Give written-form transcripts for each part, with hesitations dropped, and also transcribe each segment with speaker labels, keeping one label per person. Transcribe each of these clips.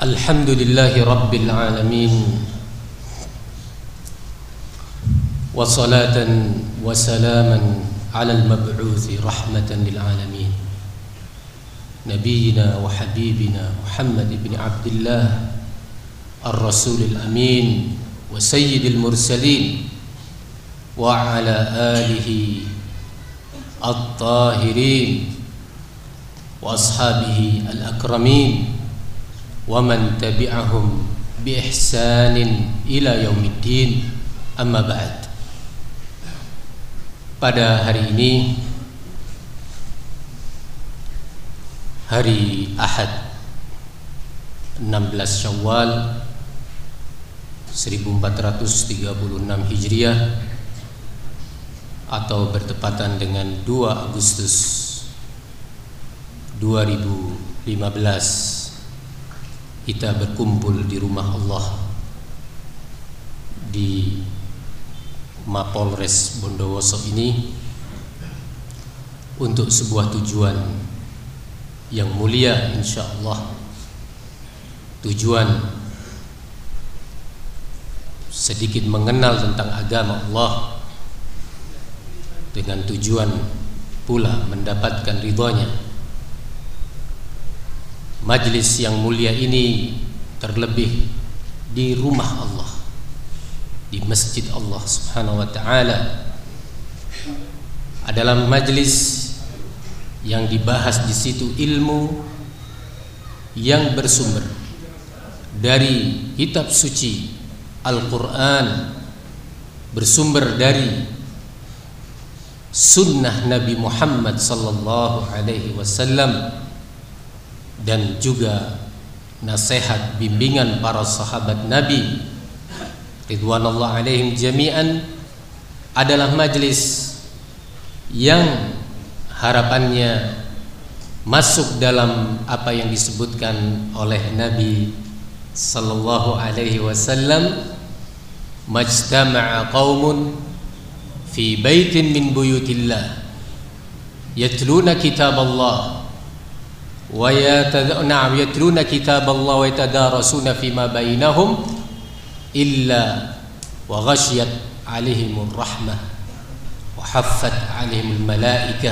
Speaker 1: Alhamdulillahi Rabbil Alamin, wa salatan wa salaman ala al-mab'uthi rahmatan lil alamin, Nabiyyina wa habibina Muhammad ibn Abdullah ar-Rasulil Amin wa Sayyidil Mursalin wa ala alihi at-tahirin wa ashabihi al-akramin wa man tabi'ahum bi ihsanin ila yaumiddin. Amma ba'd. Pada hari ini, hari Ahad 16 Syawal 1436 Hijriah atau bertepatan dengan 2 Agustus 2015, kita berkumpul di rumah Allah di Mapolres Bondowoso ini untuk sebuah tujuan yang mulia, insyaallah. Tujuan sedikit mengenal tentang agama Allah, dengan tujuan pula mendapatkan ridhonya. Majlis yang mulia ini terlebih di rumah Allah, di masjid Allah Subhanahu wa ta'ala, adalah majlis yang dibahas di situ ilmu yang bersumber dari kitab suci Al-Quran, bersumber dari sunnah Nabi Muhammad sallallahu alaihi wasallam, dan juga nasihat bimbingan para sahabat Nabi ridwanullah alaihim jami'an. Adalah majlis yang harapannya masuk dalam apa yang disebutkan oleh Nabi sallallahu alaihi wasallam, majtama'a qaumun fi baitin min buyutillah yatluna kitaballah wa yatluna kitaballah wa yatadarasuna fima bainahum illa wa ghashiyat alaihimur rahmah wa haffat alaihimul malaikah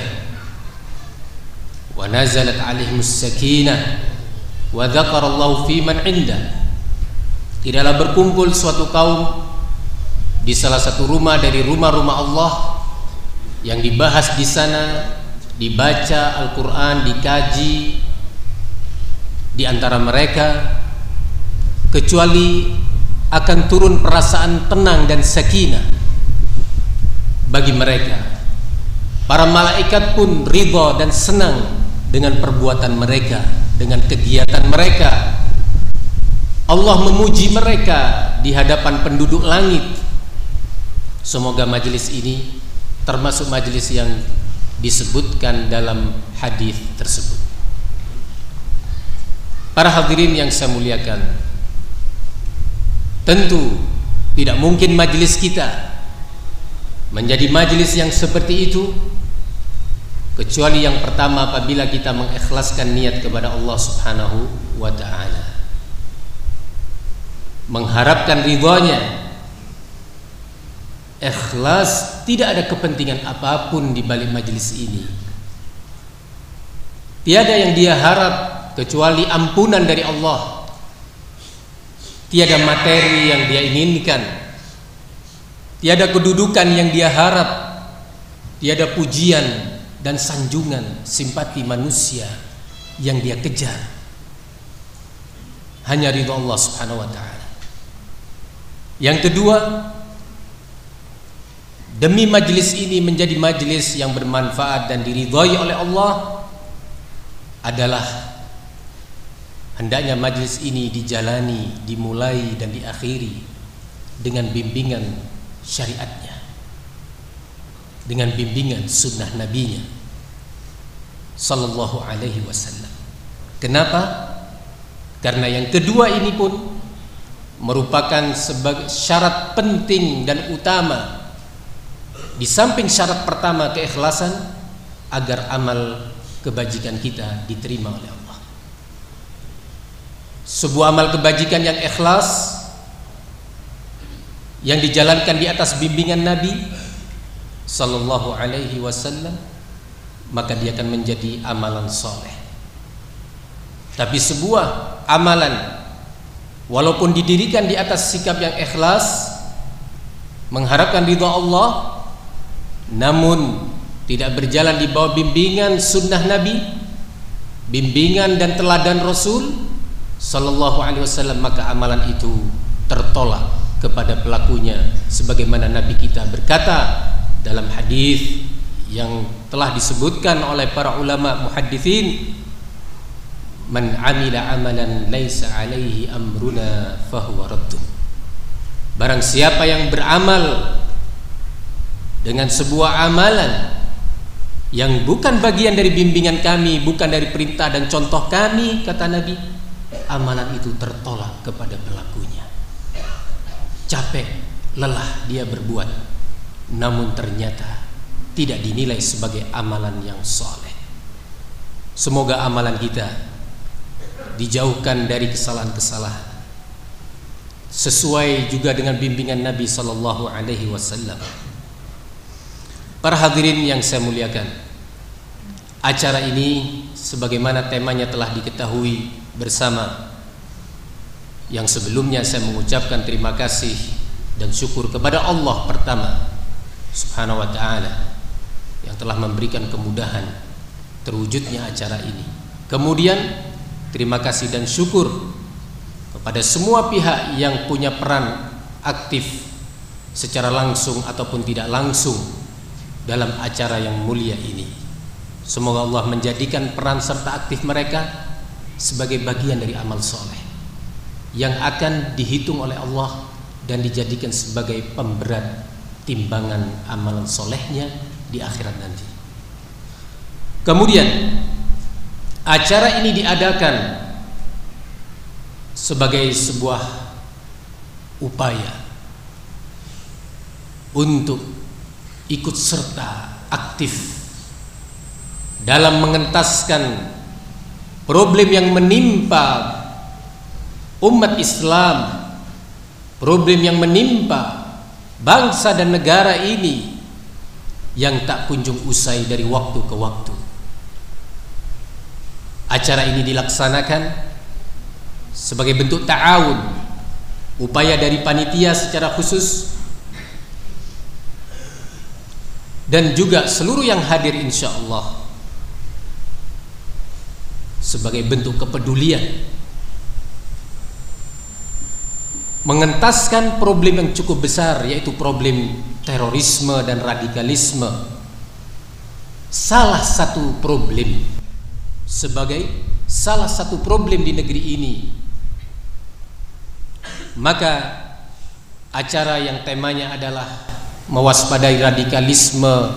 Speaker 1: wa nazalat alaihimus sakinah wa dzakarallahu fi man indah. Tidaklah berkumpul suatu kaum di salah satu rumah dari rumah-rumah Allah, yang dibahas di sana, dibaca Al-Quran, dikaji di antara mereka, kecuali akan turun perasaan tenang dan sakinah bagi mereka. Para malaikat pun ridha dan senang dengan perbuatan mereka, dengan kegiatan mereka. Allah memuji mereka di hadapan penduduk langit. Semoga majelis ini termasuk majelis yang disebutkan dalam hadis tersebut. Para hadirin yang saya muliakan, tentu tidak mungkin majelis kita menjadi majelis yang seperti itu kecuali yang pertama apabila kita mengikhlaskan niat kepada Allah Subhanahu wa ta'ala, mengharapkan ridhonya, ikhlas, tidak ada kepentingan apapun di balik majelis ini. Tiada yang dia harap kecuali ampunan dari Allah. Tiada materi yang dia inginkan, tiada kedudukan yang dia harap, tiada pujian dan sanjungan, simpati manusia yang dia kejar. Hanya ridha Allah Subhanahu wa ta'ala. Yang kedua, demi majlis ini menjadi majlis yang bermanfaat dan diridhai oleh Allah, adalah hendaknya majlis ini dijalani, dimulai dan diakhiri dengan bimbingan syariatnya, dengan bimbingan sunnah nabinya sallallahu alaihi wasallam. Kenapa? Karena yang kedua ini pun merupakan sebagai syarat penting dan utama, di samping syarat pertama keikhlasan, agar amal kebajikan kita diterima oleh Allah. sebuah amal kebajikan yang ikhlas, yang dijalankan di atas bimbingan Nabi sallallahu alaihi wasallam, maka dia akan menjadi amalan soleh. Tapi sebuah amalan walaupun didirikan di atas sikap yang ikhlas, mengharapkan ridha Allah, namun tidak berjalan di bawah bimbingan sunnah Nabi, bimbingan dan teladan Rasul sallallahu alaihi wasallam, maka amalan itu tertolak kepada pelakunya, sebagaimana Nabi kita berkata dalam hadis yang telah disebutkan oleh para ulama muhadditsin, man amila amalan laisa alaihi amruna fahuwa raddun. Barang siapa yang beramal dengan sebuah amalan yang bukan bagian dari bimbingan kami, bukan dari perintah dan contoh kami, kata Nabi, amalan itu tertolak kepada pelakunya. Capek, lelah dia berbuat, namun ternyata tidak dinilai sebagai amalan yang soleh. Semoga amalan kita dijauhkan dari kesalahan-kesalahan, sesuai juga dengan bimbingan Nabi sallallahu alaihi wasallam. Para hadirin yang saya muliakan, acara ini sebagaimana temanya telah diketahui bersama, yang sebelumnya saya mengucapkan terima kasih dan syukur kepada Allah pertama subhanahu wa ta'ala yang telah memberikan kemudahan terwujudnya acara ini. Kemudian terima kasih dan syukur kepada semua pihak yang punya peran aktif secara langsung ataupun tidak langsung dalam acara yang mulia ini. Semoga Allah menjadikan peran serta aktif mereka sebagai bagian dari amal soleh yang akan dihitung oleh Allah dan dijadikan sebagai pemberat timbangan amalan solehnya di akhirat nanti. Kemudian acara ini diadakan sebagai sebuah upaya untuk ikut serta aktif dalam mengentaskan problem yang menimpa umat Islam, problem yang menimpa bangsa dan negara ini yang tak kunjung usai dari waktu ke waktu. Acara ini dilaksanakan sebagai bentuk ta'awun, upaya dari panitia secara khusus dan juga seluruh yang hadir insyaallah sebagai bentuk kepedulian mengentaskan problem yang cukup besar, yaitu problem terorisme dan radikalisme. Salah satu problem di negeri ini. Maka acara yang temanya adalah mewaspadai radikalisme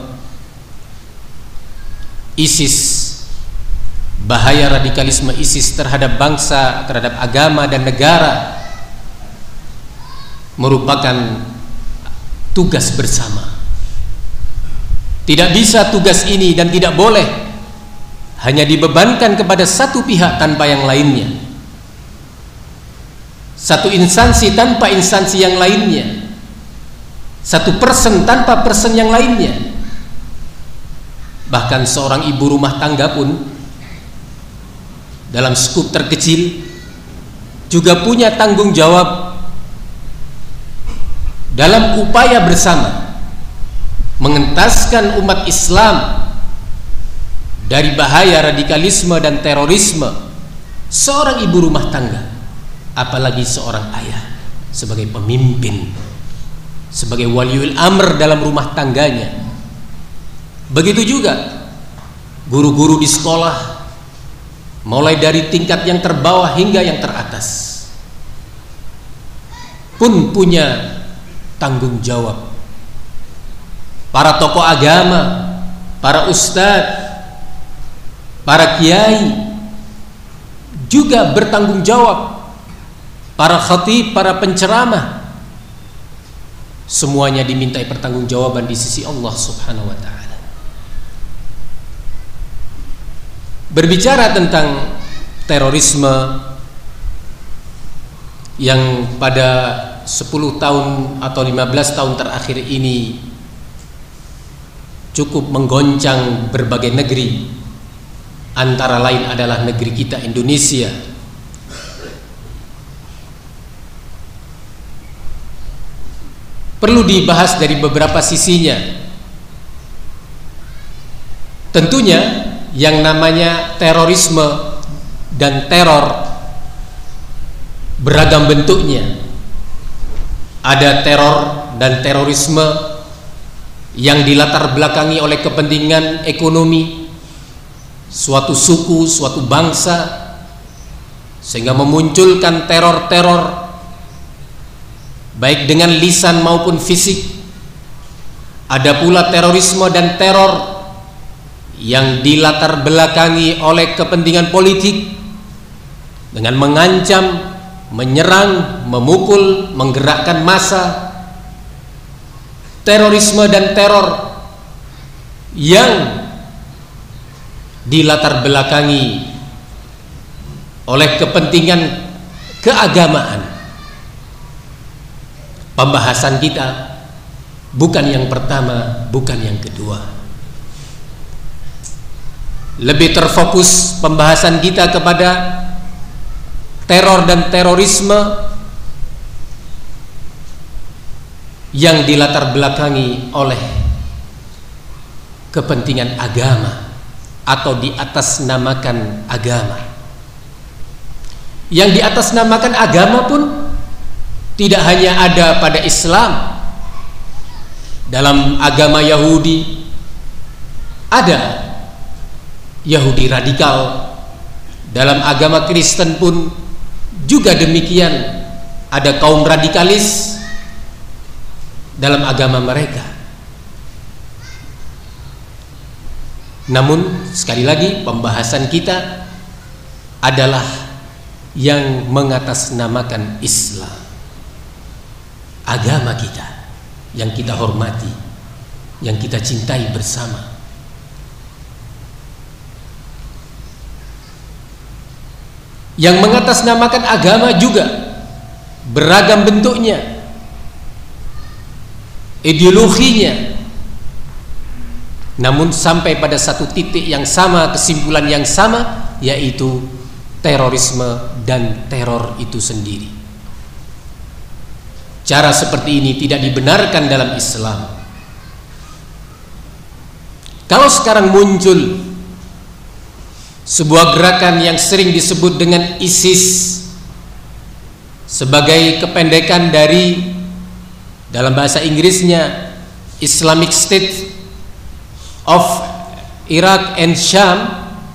Speaker 1: ISIS, bahaya radikalisme ISIS terhadap bangsa, terhadap agama dan negara, merupakan tugas bersama. Tidak bisa tugas ini dan tidak boleh hanya dibebankan kepada satu pihak tanpa yang lainnya, satu instansi tanpa instansi yang lainnya, satu person tanpa person yang lainnya. Bahkan seorang ibu rumah tangga pun dalam skup terkecil juga punya tanggung jawab dalam upaya bersama mengentaskan umat Islam dari bahaya radikalisme dan terorisme. Seorang ibu rumah tangga, apalagi seorang ayah sebagai pemimpin, sebagai waliul amr dalam rumah tangganya. Begitu juga guru-guru di sekolah, mulai dari tingkat yang terbawah hingga yang teratas, pun punya tanggung jawab. Para tokoh agama, para ustadz, para kiai juga bertanggung jawab. Para khatib, para penceramah, semuanya dimintai pertanggungjawaban di sisi Allah Subhanahu wa ta'ala. Berbicara tentang terorisme, yang pada 10 tahun atau 15 tahun terakhir ini cukup menggoncang berbagai negeri, antara lain adalah negeri kita Indonesia. Perlu dibahas dari beberapa sisinya. Tentunya yang namanya terorisme dan teror beragam bentuknya. Ada teror dan terorisme yang dilatar belakangi oleh kepentingan ekonomi suatu suku, suatu bangsa, sehingga memunculkan teror-teror baik dengan lisan maupun fisik. Ada pula terorisme dan teror yang dilatar belakangi oleh kepentingan politik dengan mengancam, menyerang, memukul, menggerakkan massa. Terorisme dan teror yang dilatar belakangi oleh kepentingan keagamaan. Pembahasan kita bukan yang pertama, bukan yang kedua. Lebih terfokus pembahasan kita kepada teror dan terorisme yang dilatar belakangi oleh kepentingan agama atau diatasnamakan agama. Yang diatasnamakan agama pun tidak hanya ada pada Islam. Dalam agama Yahudi ada Yahudi radikal. Dalam agama Kristen pun juga demikian, ada kaum radikalis dalam agama mereka. Namun sekali lagi pembahasan kita adalah yang mengatasnamakan Islam, agama kita yang kita hormati, yang kita cintai bersama. Yang mengatasnamakan agama juga beragam bentuknya, ideologinya, namun sampai pada satu titik yang sama, kesimpulan yang sama, yaitu terorisme dan teror itu sendiri. Cara seperti ini tidak dibenarkan dalam Islam. Kalau sekarang muncul sebuah gerakan yang sering disebut dengan ISIS sebagai kependekan dari, dalam bahasa Inggrisnya, Islamic State of Iraq and Sham,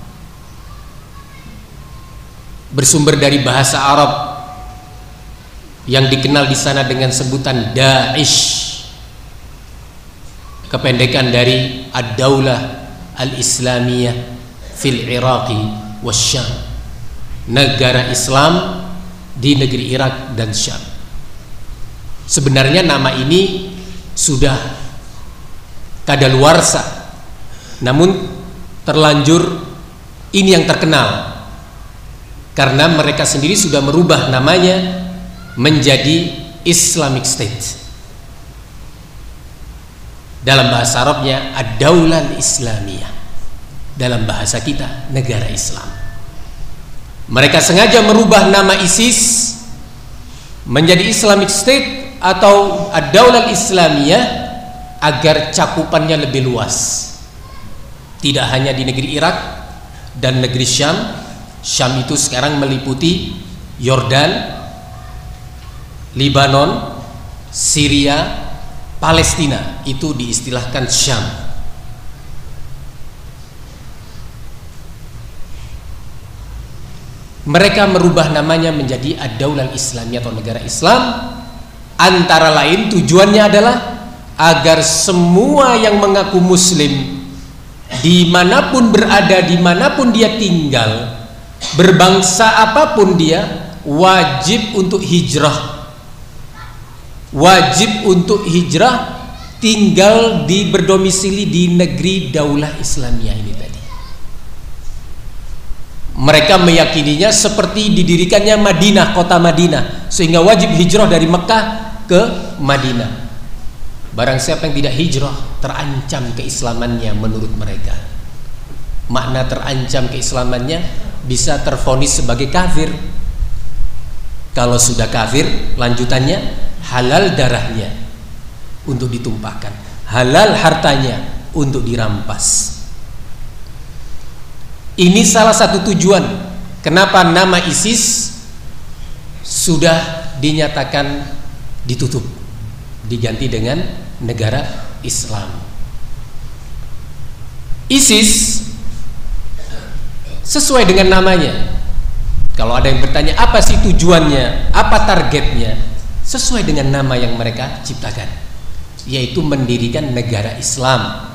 Speaker 1: bersumber dari bahasa Arab yang dikenal di sana dengan sebutan Daesh, kependekan dari Ad-Daulah Al-Islamiyah fil Iraqi wasyam, negara Islam di negeri Irak dan Syam. Sebenarnya nama ini sudah kadaluarsa, namun terlanjur ini yang terkenal karena mereka sendiri sudah merubah namanya menjadi Islamic State. Dalam bahasa Arabnya Ad-Daulah Al-Islamiyah, dalam bahasa kita negara Islam. Mereka sengaja merubah nama ISIS menjadi Islamic State atau Ad-Daulah Al-Islamiyah agar cakupannya lebih luas. Tidak hanya di negeri Irak dan negeri Syam. Syam itu sekarang meliputi Yordan, Libanon, Syria, Palestina. Itu diistilahkan Syam. Mereka merubah namanya menjadi Ad-Daulah Al-Islamiyah atau negara Islam. Antara lain tujuannya adalah agar semua yang mengaku muslim, dimanapun berada, dimanapun dia tinggal, berbangsa apapun dia, wajib untuk hijrah. Wajib untuk hijrah, tinggal berdomisili di negeri Daulah Islamiyah ini tadi. Mereka meyakininya seperti didirikannya Madinah, kota Madinah sehingga wajib hijrah dari Mekah ke Madinah. Barang siapa yang tidak hijrah, terancam keislamannya menurut mereka. Makna terancam keislamannya, bisa tervonis sebagai kafir. Kalau sudah kafir, lanjutannya halal darahnya untuk ditumpahkan, halal hartanya untuk dirampas. Ini salah satu tujuan kenapa nama ISIS sudah dinyatakan ditutup, diganti dengan negara Islam. ISIS sesuai dengan namanya. Kalau ada yang bertanya apa sih tujuannya, apa targetnya, sesuai dengan nama yang mereka ciptakan, yaitu mendirikan negara Islam.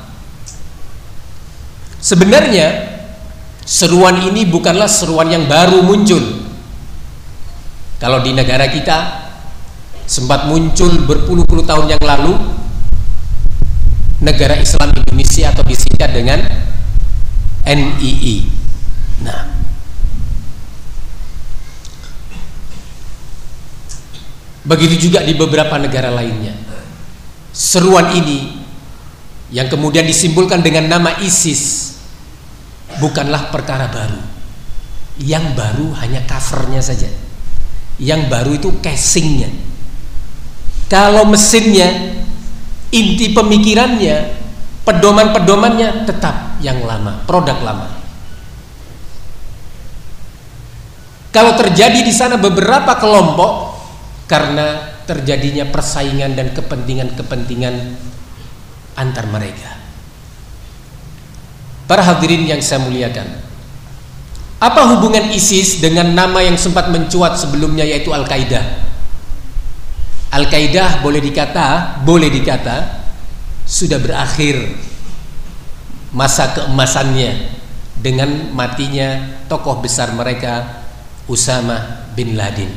Speaker 1: Sebenarnya seruan ini bukanlah seruan yang baru muncul. Kalau di negara kita sempat muncul berpuluh-puluh tahun yang lalu negara Islam Indonesia, atau disingkat dengan NII. Nah, begitu juga di beberapa negara lainnya. Seruan ini yang kemudian disimpulkan dengan nama ISIS bukanlah perkara baru. Yang baru hanya covernya saja. Yang baru itu casingnya. Kalau mesinnya, inti pemikirannya, pedoman-pedomannya tetap yang lama, produk lama. Kalau terjadi di sana beberapa kelompok karena terjadinya persaingan dan kepentingan-kepentingan antar mereka. Para hadirin yang saya muliakan, apa hubungan ISIS dengan nama yang sempat mencuat sebelumnya, yaitu Al-Qaeda? Al-Qaeda boleh dikata sudah berakhir masa keemasannya dengan matinya tokoh besar mereka, Usama bin Laden.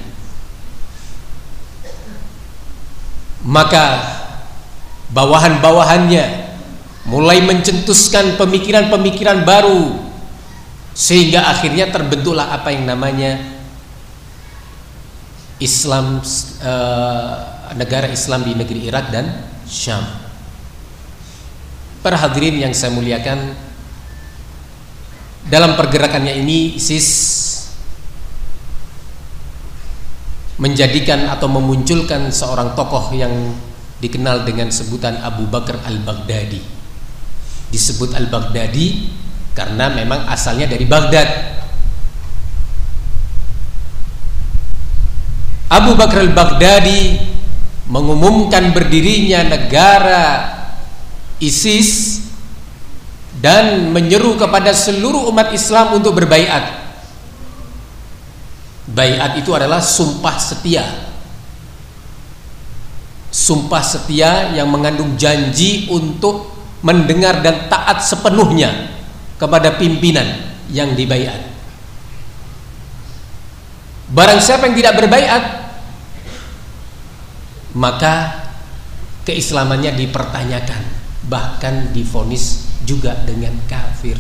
Speaker 1: Maka bawahan-bawahannya mulai mencetuskan pemikiran-pemikiran baru, sehingga akhirnya terbentuklah apa yang namanya Islam, negara Islam di negeri Irak dan Syam. Para hadirin yang saya muliakan, dalam pergerakannya ini ISIS menjadikan atau memunculkan seorang tokoh yang dikenal dengan sebutan Abu Bakar al-Baghdadi. Disebut al-Baghdadi karena memang asalnya dari Baghdad. Abu Bakar al-Baghdadi mengumumkan berdirinya negara ISIS dan menyeru kepada seluruh umat Islam untuk berbaiat. Baiat itu adalah sumpah setia. Sumpah setia yang mengandung janji untuk mendengar dan taat sepenuhnya kepada pimpinan yang dibaiat. Barang siapa yang tidak berbaiat, maka keislamannya dipertanyakan, bahkan divonis juga dengan kafir.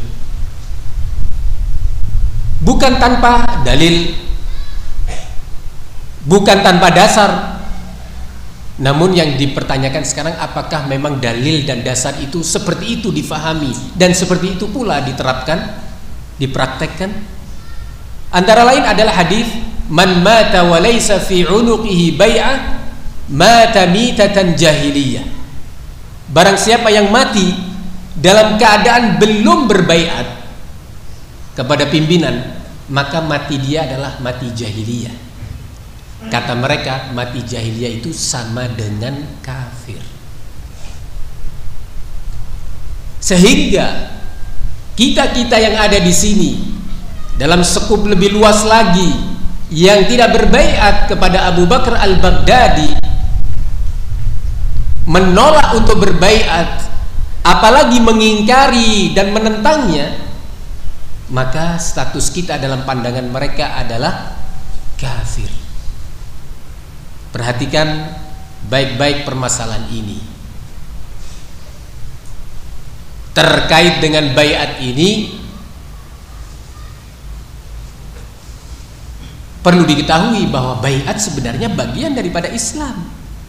Speaker 1: Bukan tanpa dalil, bukan tanpa dasar, namun yang dipertanyakan sekarang apakah memang dalil dan dasar itu seperti itu difahami dan seperti itu pula diterapkan, dipraktekkan. Antara lain adalah hadis man mata wa laysa fi unuqihi bai'ah mata mitatan jahiliyah. Barang siapa yang mati dalam keadaan belum berbaiat kepada pimpinan, maka mati dia adalah mati jahiliyah. Kata mereka, mati jahiliyah itu sama dengan kafir. Sehingga kita-kita yang ada di sini dalam skup lebih luas lagi yang tidak berbaiat kepada Abu Bakar al-Baghdadi, menolak untuk berbaiat, apalagi mengingkari dan menentangnya, maka status kita dalam pandangan mereka adalah kafir. Perhatikan baik-baik permasalahan ini. Terkait dengan baiat ini, Perlu diketahui bahwa baiat sebenarnya bagian daripada Islam.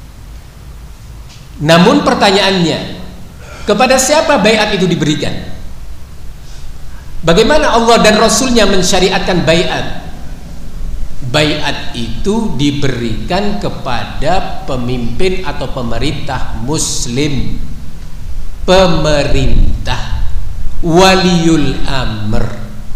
Speaker 1: Namun pertanyaannya, kepada siapa baiat itu diberikan? Bagaimana Allah dan Rasulnya mensyariatkan baiat? Baiat itu diberikan kepada pemimpin atau pemerintah muslim, pemerintah, waliul amr,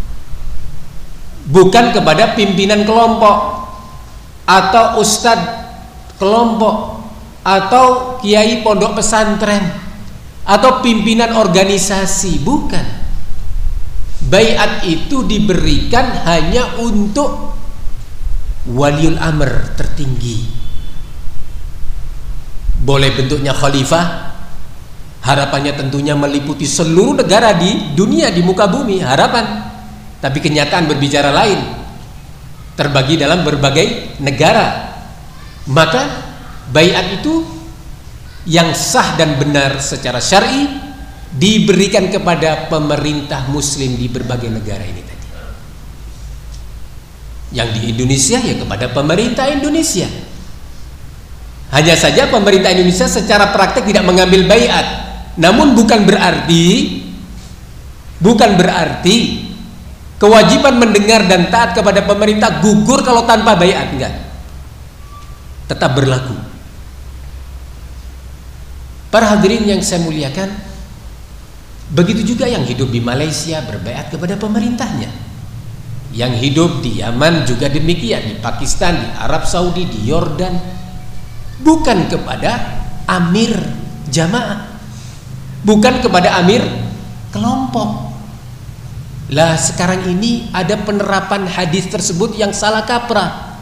Speaker 1: bukan kepada pimpinan kelompok atau ustadz kelompok atau kiai pondok pesantren atau pimpinan organisasi. Bukan. Baiat itu diberikan hanya untuk waliul amr tertinggi. Boleh bentuknya khalifah, harapannya tentunya meliputi seluruh negara di dunia, di muka bumi, harapan. Tapi kenyataan berbicara lain, terbagi dalam berbagai negara. Maka baiat itu yang sah dan benar secara syar'i diberikan kepada pemerintah muslim di berbagai negara ini tadi. Yang di Indonesia ya kepada pemerintah Indonesia. Hanya saja pemerintah Indonesia secara praktek tidak mengambil baiat. Namun bukan berarti kewajiban mendengar dan taat kepada pemerintah gugur kalau tanpa baiat. Enggak. Tetap berlaku. Para hadirin yang saya muliakan, begitu juga yang hidup di Malaysia berbaiat kepada pemerintahnya. Yang hidup di Yaman juga demikian, di Pakistan, di Arab Saudi, di Yordan, bukan kepada amir jamaah, bukan kepada amir kelompok. Lah sekarang ini ada penerapan hadis tersebut yang salah kaprah.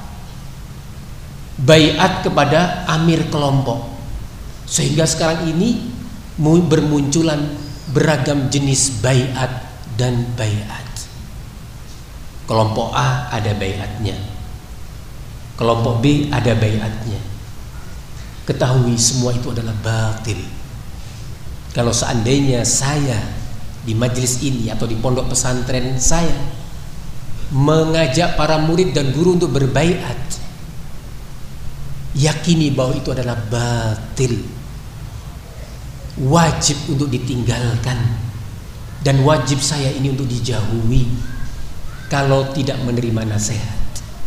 Speaker 1: Baiat kepada amir kelompok, sehingga sekarang ini bermunculan beragam jenis baiat dan baiat. Kelompok A ada baiatnya, kelompok B ada baiatnya. Ketahui semua itu adalah batil. Kalau seandainya saya di majelis ini atau di pondok pesantren saya mengajak para murid dan guru untuk berbaiat, yakini bahwa itu adalah batil, wajib untuk ditinggalkan, dan wajib saya ini untuk dijauhi kalau tidak menerima nasihat.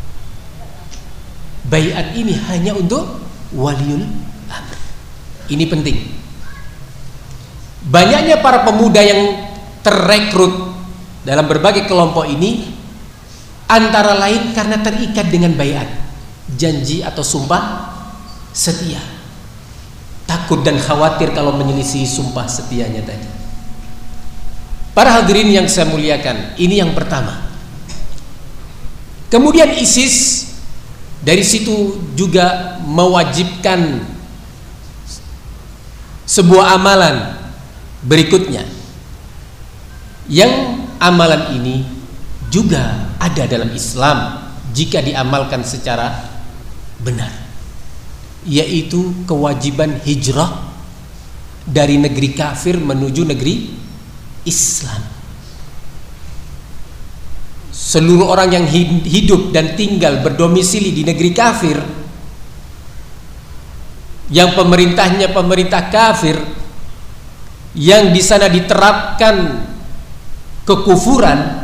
Speaker 1: Baiat ini hanya untuk waliul amr. Ini penting. Banyaknya para pemuda yang terrekrut dalam berbagai kelompok ini antara lain karena terikat dengan baiat, janji atau sumpah setia. Takut dan khawatir kalau menyelisih sumpah setianya tadi. Para hadirin yang saya muliakan, ini yang pertama. Kemudian ISIS dari situ juga mewajibkan sebuah amalan berikutnya, yang amalan ini juga ada dalam Islam jika diamalkan secara benar, yaitu kewajiban hijrah dari negeri kafir menuju negeri Islam. Seluruh orang yang hidup dan tinggal berdomisili di negeri kafir, yang pemerintahnya pemerintah kafir, yang di sana diterapkan kekufuran,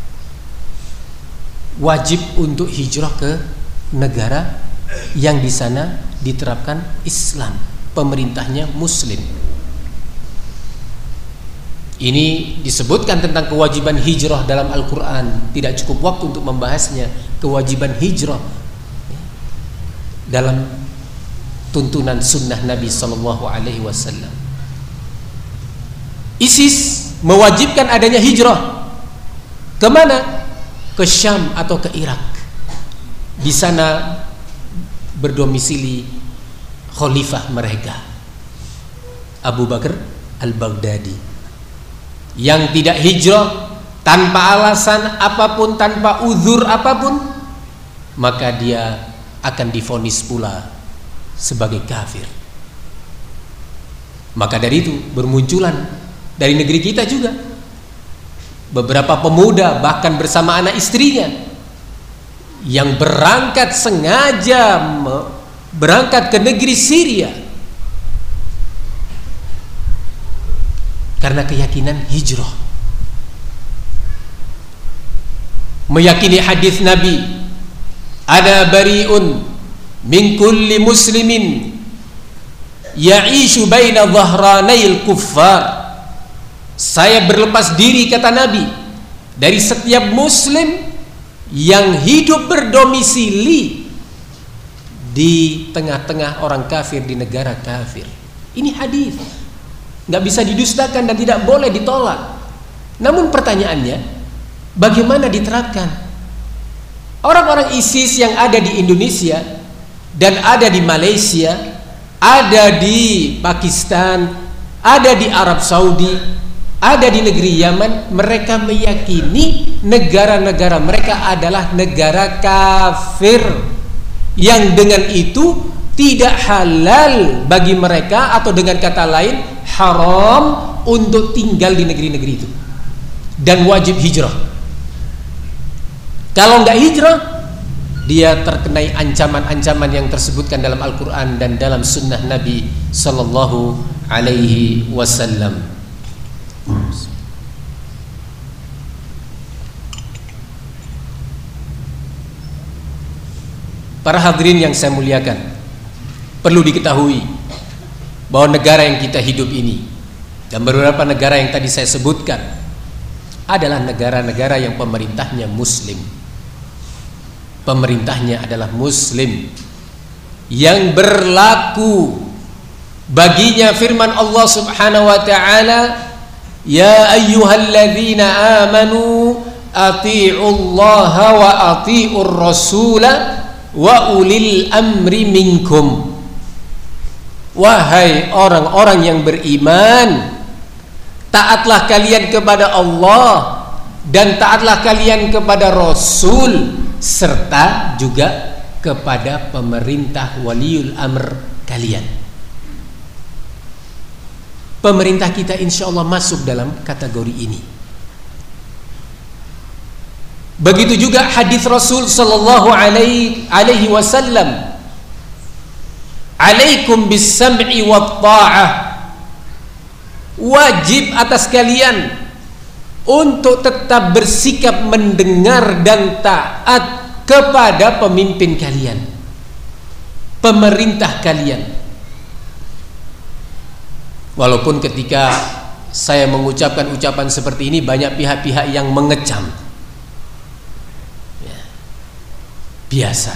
Speaker 1: wajib untuk hijrah ke negara yang di sana diterapkan Islam, pemerintahnya Muslim. Ini disebutkan tentang kewajiban hijrah dalam Al-Quran. Tidak cukup waktu untuk membahasnya. Kewajiban hijrah dalam tuntunan sunnah Nabi SAW. ISIS mewajibkan adanya hijrah. Kemana? Ke Syam atau ke Irak. Di sana berdomisili khalifah mereka, Abu Bakar Al-Baghdadi, yang tidak hijrah tanpa alasan apapun, tanpa uzur apapun, maka dia akan divonis pula sebagai kafir. Maka dari itu bermunculan dari negeri kita juga beberapa pemuda, bahkan bersama anak istrinya, yang berangkat sengaja berangkat ke negeri Syria karena keyakinan hijrah, meyakini hadis Nabi, ana bari'un min kulli muslimin ya'ishu baina dhahranayil kuffar. Saya berlepas diri, kata Nabi, dari setiap muslim yang hidup berdomisili di tengah-tengah orang kafir, di negara kafir. Ini hadis, nggak bisa didustakan dan tidak boleh ditolak. Namun pertanyaannya, bagaimana diterapkan? Orang-orang ISIS yang ada di Indonesia dan ada di Malaysia, ada di Pakistan, ada di Arab Saudi, ada di negeri Yaman, mereka meyakini negara-negara mereka adalah negara kafir, yang dengan itu tidak halal bagi mereka, atau dengan kata lain haram untuk tinggal di negeri-negeri itu, dan wajib hijrah. Kalau nggak hijrah, dia terkenai ancaman-ancaman yang tersebutkan dalam Al-Quran dan dalam sunnah Nabi Sallallahu Alaihi Wasallam. Para hadirin yang saya muliakan, perlu diketahui bahwa negara yang kita hidup ini dan beberapa negara yang tadi saya sebutkan adalah negara-negara yang pemerintahnya muslim. Pemerintahnya adalah muslim, yang berlaku baginya firman Allah Subhanahu wa taala, ya ayyuhalladzina amanu atii'ullaha wa atii'ur rasula wa ulil amri minkum. Wahai orang-orang yang beriman, taatlah kalian kepada Allah dan taatlah kalian kepada Rasul, serta juga kepada pemerintah waliul amr kalian. Pemerintah kita insya Allah masuk dalam kategori ini. Begitu juga hadis Rasul sallallahu alaihi wasallam, alaikum bis-sam'i wat ta'ah. Wajib atas kalian untuk tetap bersikap mendengar dan taat kepada pemimpin kalian, pemerintah kalian. Walaupun ketika saya mengucapkan ucapan seperti ini, banyak pihak-pihak yang mengecam. Ya, biasa.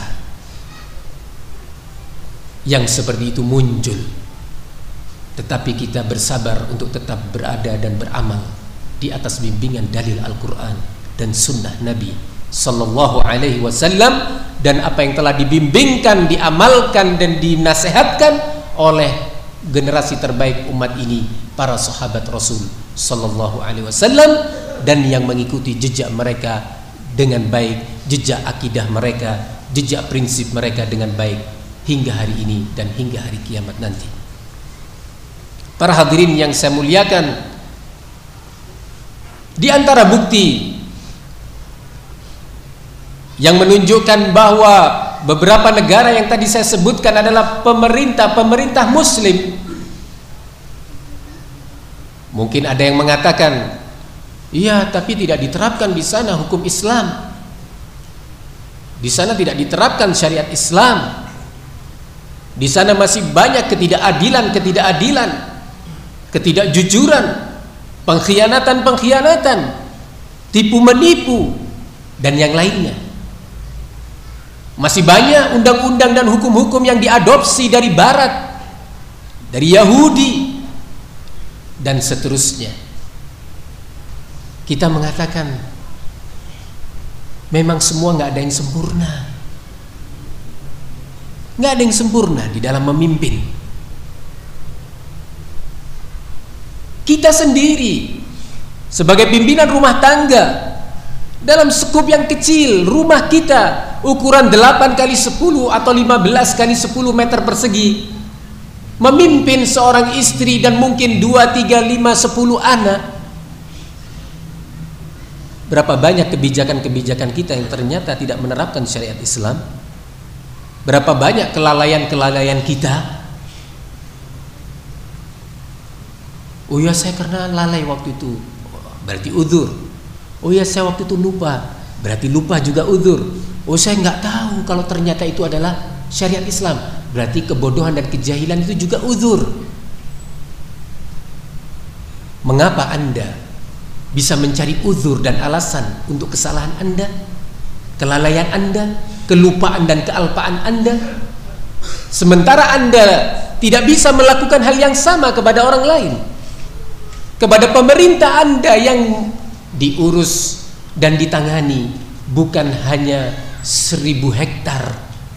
Speaker 1: Yang seperti itu muncul. Tetapi kita bersabar untuk tetap berada dan beramal di atas bimbingan dalil Al-Quran dan sunnah Nabi Sallallahu Alaihi Wasallam, dan apa yang telah dibimbingkan, diamalkan dan dinasehatkan oleh generasi terbaik umat ini, para sahabat Rasul Sallallahu Alaihi Wasallam, dan yang mengikuti jejak mereka dengan baik, jejak akidah mereka, jejak prinsip mereka dengan baik hingga hari ini dan hingga hari kiamat nanti. Para hadirin yang saya muliakan, di antara bukti yang menunjukkan bahwa beberapa negara yang tadi saya sebutkan adalah pemerintah muslim. Mungkin ada yang mengatakan, iya, tapi tidak diterapkan di sana hukum Islam. Di sana tidak diterapkan syariat Islam. Di sana masih banyak ketidakadilan, ketidakjujuran, pengkhianatan, tipu menipu, dan yang lainnya. Masih banyak undang-undang dan hukum-hukum yang diadopsi dari Barat, dari Yahudi, dan seterusnya. Kita mengatakan memang semua nggak ada yang sempurna, nggak ada yang sempurna di dalam memimpin. Kita sendiri sebagai pimpinan rumah tangga, dalam skup yang kecil, rumah kita ukuran 8x10 atau 15x10 meter persegi, memimpin seorang istri dan mungkin 2, 3, 5, 10 anak, Berapa banyak kebijakan-kebijakan kita yang ternyata tidak menerapkan syariat Islam? Berapa banyak kelalaian-kelalaian kita? Oh ya, saya karena lalai waktu itu, berarti uzur. Oh ya, saya waktu itu lupa, berarti lupa juga uzur. Oh, saya nggak tahu kalau ternyata itu adalah syariat Islam, berarti kebodohan dan kejahilan itu juga uzur. Mengapa Anda bisa mencari uzur dan alasan untuk kesalahan Anda, kelalaian Anda, kelupaan dan kealpaan Anda, sementara Anda tidak bisa melakukan hal yang sama kepada orang lain, kepada pemerintah Anda yang diurus dan ditangani bukan hanya 1000 hektar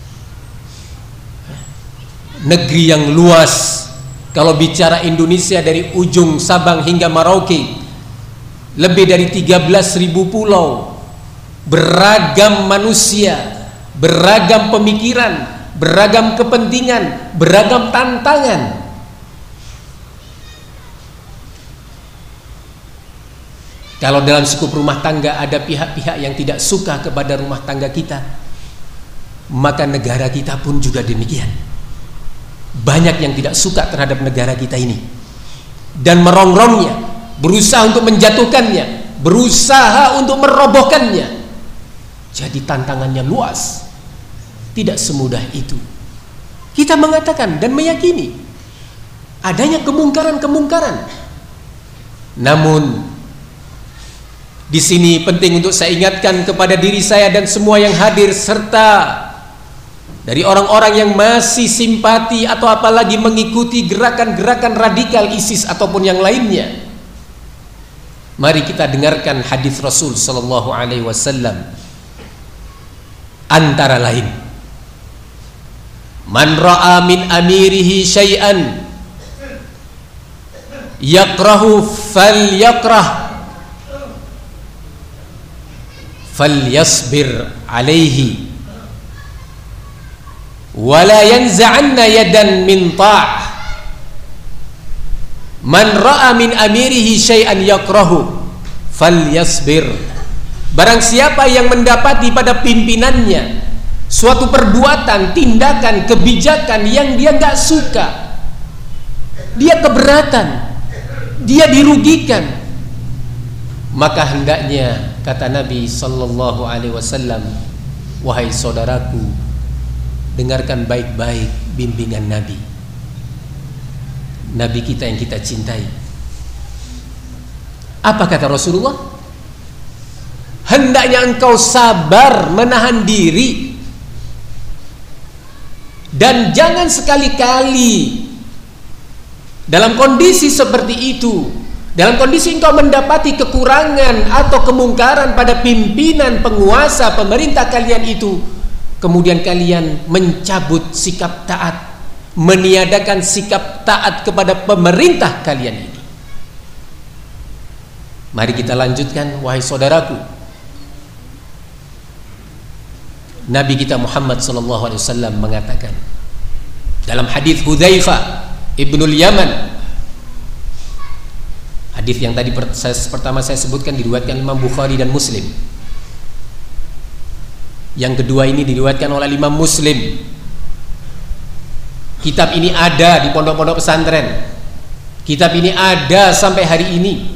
Speaker 1: negeri yang luas. Kalau bicara Indonesia dari ujung Sabang hingga Merauke, lebih dari 13.000 pulau, beragam manusia, beragam pemikiran, beragam kepentingan, beragam tantangan. Kalau dalam skup rumah tangga ada pihak-pihak yang tidak suka kepada rumah tangga kita, maka negara kita pun juga demikian. Banyak yang tidak suka terhadap negara kita ini dan merongrongnya, berusaha untuk menjatuhkannya, berusaha untuk merobohkannya. Jadi tantangannya luas. Tidak semudah itu. Kita mengatakan dan meyakini adanya kemungkaran-kemungkaran. Namun di sini penting untuk saya ingatkan kepada diri saya dan semua yang hadir, serta dari orang-orang yang masih simpati atau apalagi mengikuti gerakan-gerakan radikal ISIS ataupun yang lainnya. Mari kita dengarkan hadis Rasul sallallahu alaihi wasallam. Antara lain, man ra'a min amirihi syai'an yakrahu falyasbir alaihi wala yanza'anna yadan min ta'. Man ra'a min amirihi syai'an yakrahu falyasbir. Barang siapa yang mendapati pada pimpinannya suatu perbuatan, tindakan, kebijakan yang dia nggak suka, dia keberatan, dia dirugikan, maka hendaknya, kata Nabi sallallahu alaihi wasallam, wahai saudaraku, dengarkan baik-baik bimbingan Nabi kita yang kita cintai. Apa kata Rasulullah? Hendaknya engkau sabar menahan diri, dan jangan sekali-kali dalam kondisi seperti itu, dalam kondisi engkau mendapati kekurangan atau kemungkaran pada pimpinan, penguasa, pemerintah kalian itu, kemudian kalian mencabut sikap taat, meniadakan sikap taat kepada pemerintah kalian ini. Mari kita lanjutkan, wahai saudaraku. Nabi kita Muhammad sallallahu alaihi wasallam mengatakan dalam hadis Hudzaifah ibnul Yaman, hadis yang tadi pertama saya sebutkan diriwayatkan Imam Bukhari dan Muslim. Yang kedua ini diriwayatkan oleh Imam Muslim. Kitab ini ada di pondok-pondok pesantren. Kitab ini ada sampai hari ini.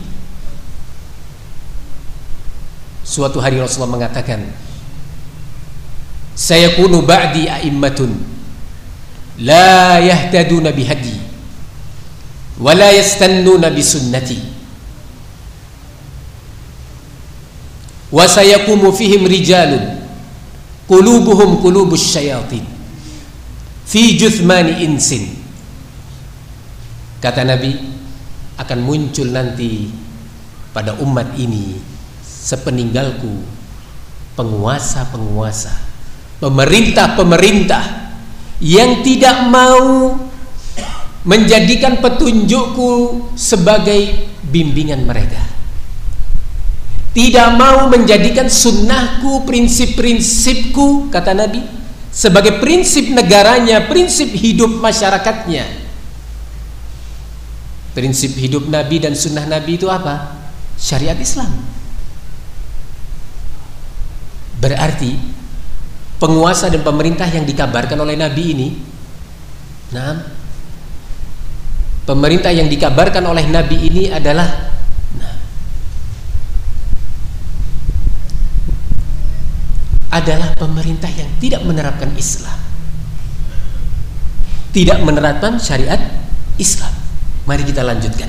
Speaker 1: Suatu hari Rasulullah mengatakan, sayakunu ba'di a'immatun la yahtaduna bihadi wa la yastannuna bisunnati wa sayakumu fihim rijalun qulubuhum qulubus syayatin fi juthmani insin. Kata Nabi, akan muncul nanti pada umat ini sepeninggalku penguasa-penguasa, pemerintah-pemerintah yang tidak mau menjadikan petunjukku sebagai bimbingan mereka, tidak mau menjadikan sunnahku, prinsip-prinsipku, kata Nabi, sebagai prinsip negaranya, prinsip hidup masyarakatnya. Prinsip hidup Nabi dan sunnah Nabi itu apa? Syariat Islam. Berarti penguasa dan pemerintah yang dikabarkan oleh Nabi ini, nah, pemerintah yang dikabarkan oleh Nabi ini adalah pemerintah yang tidak menerapkan Islam, tidak menerapkan syariat Islam. Mari kita lanjutkan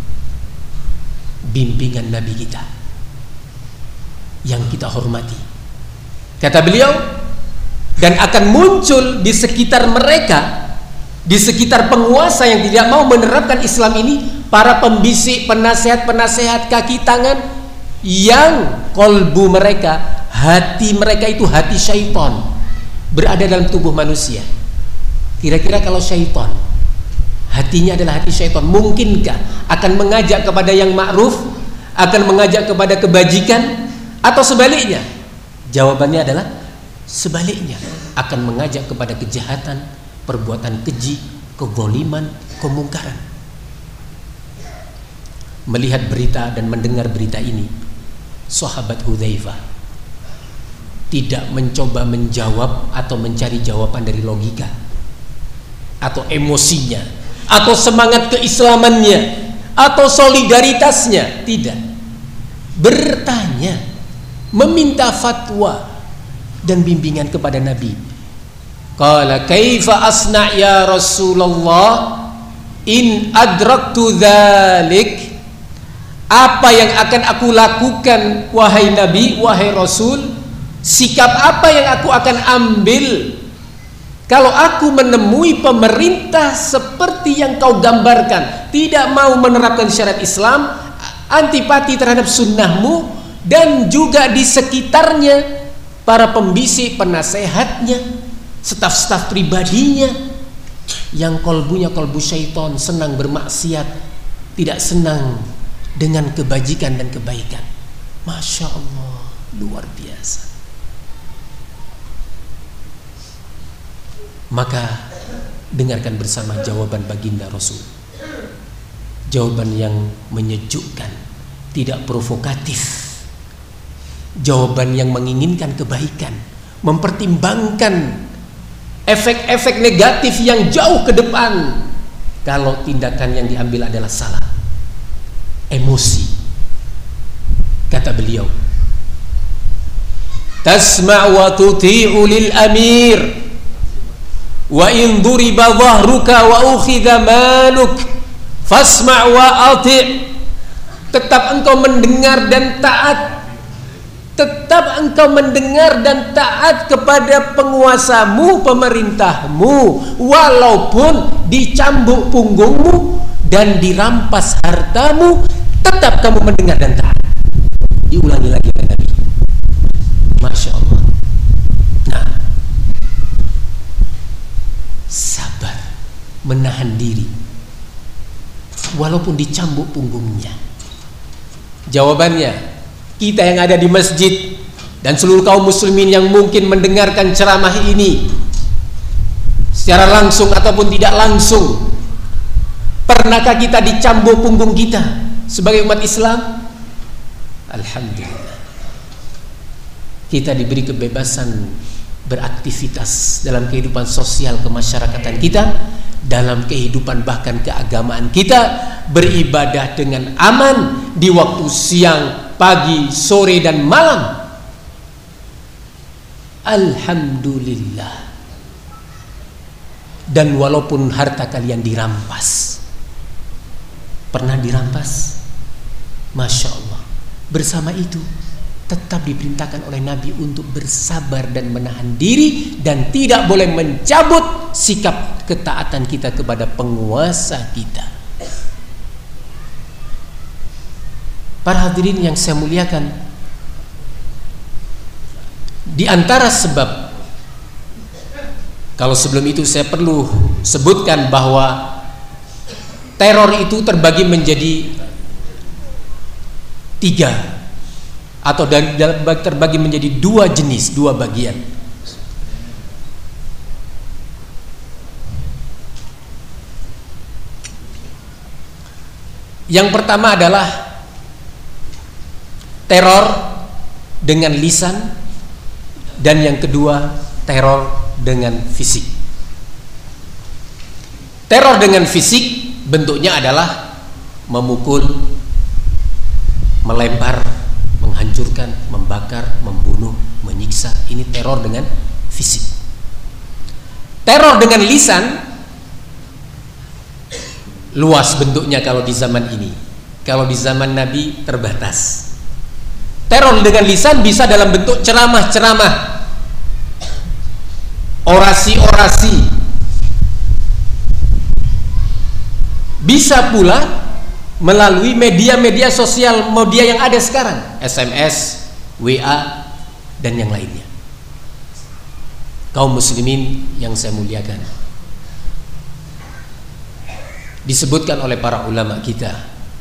Speaker 1: bimbingan Nabi kita yang kita hormati. Kata beliau, dan akan muncul di sekitar mereka, di sekitar penguasa yang tidak mau menerapkan Islam ini, para pembisik, penasehat-penasehat kaki tangan yang kolbu mereka, hati mereka itu hati syaitan, berada dalam tubuh manusia. Kira-kira kalau syaitan hatinya adalah hati syaitan, mungkinkah akan mengajak kepada yang ma'ruf, akan mengajak kepada kebajikan, atau sebaliknya? Jawabannya adalah sebaliknya, akan mengajak kepada kejahatan, perbuatan keji, kezaliman, kemungkaran. Melihat berita dan mendengar berita ini, sahabat Hudzaifah tidak mencoba menjawab atau mencari jawaban dari logika atau emosinya atau semangat keislamannya atau solidaritasnya, tidak. Bertanya, meminta fatwa dan bimbingan kepada Nabi. Qala kaifa asna ya Rasulullah in adraktu dzalik. Apa yang akan aku lakukan wahai Nabi, wahai Rasul? Sikap apa yang aku akan ambil kalau aku menemui pemerintah seperti yang kau gambarkan, tidak mau menerapkan syariat Islam, antipati terhadap sunnahmu, dan juga di sekitarnya para pembisik, penasehatnya, staf-staf pribadinya yang kolbunya kolbu syaitan, senang bermaksiat, tidak senang dengan kebajikan dan kebaikan. Masya Allah, luar biasa. Maka dengarkan bersama jawaban baginda Rasul. Jawaban yang menyejukkan, tidak provokatif. Jawaban yang menginginkan kebaikan, mempertimbangkan efek-efek negatif yang jauh ke depan kalau tindakan yang diambil adalah salah. Emosi. Kata beliau, tasma' wa tuti'u lil amir wa in duriba dhahruka wa ukhidha maluk fasma' wa ati'. Tetap engkau mendengar dan taat, tetap engkau mendengar dan taat kepada penguasamu, pemerintahmu, walaupun dicambuk punggungmu dan dirampas hartamu, tetap kamu mendengar dan taat. Diulangi lagi oleh Nabi. Masya Allah. Nah, sabar, menahan diri walaupun dicambuk punggungnya. Jawabannya, kita yang ada di masjid dan seluruh kaum muslimin yang mungkin mendengarkan ceramah ini secara langsung ataupun tidak langsung, pernahkah kita dicambuk punggung kita sebagai umat Islam? Alhamdulillah, kita diberi kebebasan beraktivitas dalam kehidupan sosial kemasyarakatan kita, dalam kehidupan bahkan keagamaan kita, beribadah dengan aman di waktu siang, pagi, sore dan malam. Alhamdulillah. Dan walaupun harta kalian dirampas, pernah dirampas, Masya Allah, bersama itu tetap diperintahkan oleh Nabi untuk bersabar dan menahan diri, dan tidak boleh mencabut sikap ketaatan kita kepada penguasa kita. Para hadirin yang saya muliakan, di antara sebab, kalau sebelum itu saya perlu sebutkan bahwa teror itu terbagi menjadi 3 atau terbagi menjadi 2 jenis, 2 bagian. Yang pertama adalah teror dengan lisan, dan yang kedua teror dengan fisik. Teror dengan fisik bentuknya adalah memukul, melempar, menghancurkan, membakar, membunuh, menyiksa. Ini teror dengan fisik. Teror dengan lisan luas bentuknya kalau di zaman ini. Kalau di zaman Nabi terbatas. Teror dengan lisan bisa dalam bentuk ceramah-ceramah, orasi-orasi. Bisa pula melalui media-media sosial, media yang ada sekarang, SMS, WA, dan yang lainnya. Kaum muslimin yang saya muliakan, disebutkan oleh para ulama kita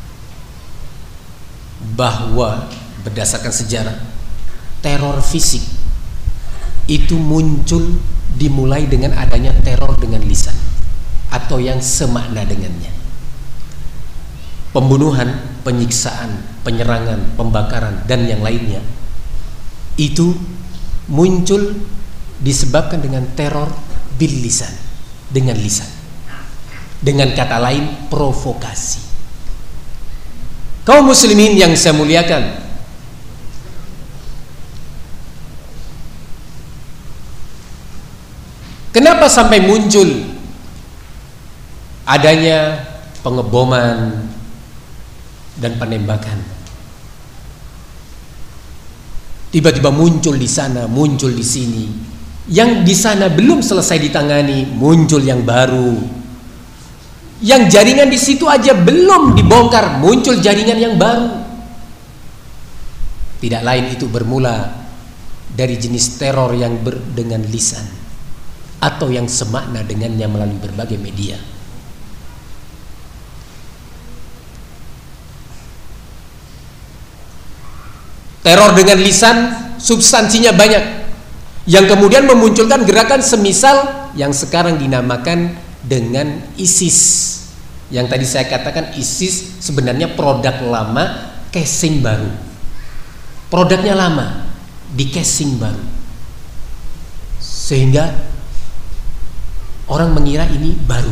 Speaker 1: bahwa berdasarkan sejarah, teror fisik itu muncul dimulai dengan adanya teror dengan lisan atau yang semakna dengannya. Pembunuhan, penyiksaan, penyerangan, pembakaran, dan yang lainnya itu muncul disebabkan dengan teror bil lisan, dengan lisan. Dengan kata lain, provokasi. Kaum muslimin yang saya muliakan, kenapa sampai muncul adanya pengeboman dan penembakan? Tiba-tiba muncul di sana, muncul di sini. Yang di sana belum selesai ditangani, muncul yang baru. Yang jaringan di situ aja belum dibongkar, muncul jaringan yang baru. Tidak lain itu bermula dari jenis teror yang dengan lisan atau yang semakna dengannya melalui berbagai media. Teror dengan lisan substansinya banyak, yang kemudian memunculkan gerakan semisal yang sekarang dinamakan dengan ISIS. Yang tadi saya katakan ISIS sebenarnya produk lama, casing baru. Produknya lama, di casing baru. Sehingga orang mengira ini baru.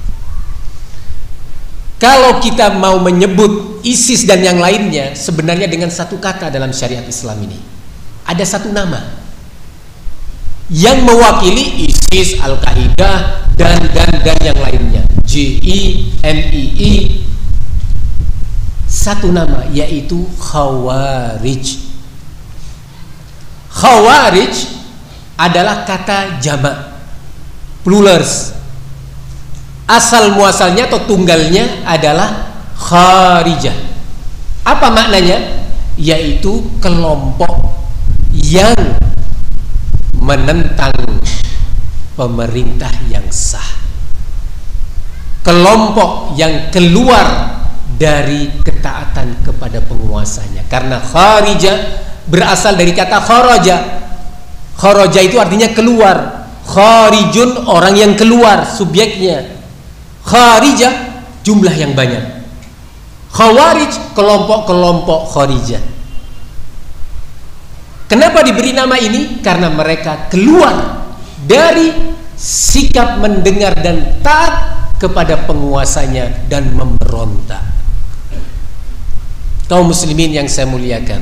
Speaker 1: Kalau kita mau menyebut ISIS dan yang lainnya sebenarnya dengan satu kata dalam syariat Islam ini, ada satu nama yang mewakili ISIS, Al-Qaeda dan yang lainnya, JI, MII. Satu nama, yaitu Khawarij. Khawarij adalah kata jamak, plurals. Asal muasalnya atau tunggalnya adalah kharijah. Apa maknanya? Yaitu kelompok yang menentang pemerintah yang sah, kelompok yang keluar dari ketaatan kepada penguasanya. Karena kharijah berasal dari kata kharaja. Kharaja itu artinya keluar. Kharijun orang yang keluar, subjeknya. Kharijah jumlah yang banyak. Khawarij kelompok-kelompok kharijah. Kenapa diberi nama ini? Karena mereka keluar dari sikap mendengar dan taat kepada penguasanya dan memberontak. Kaum muslimin yang saya muliakan,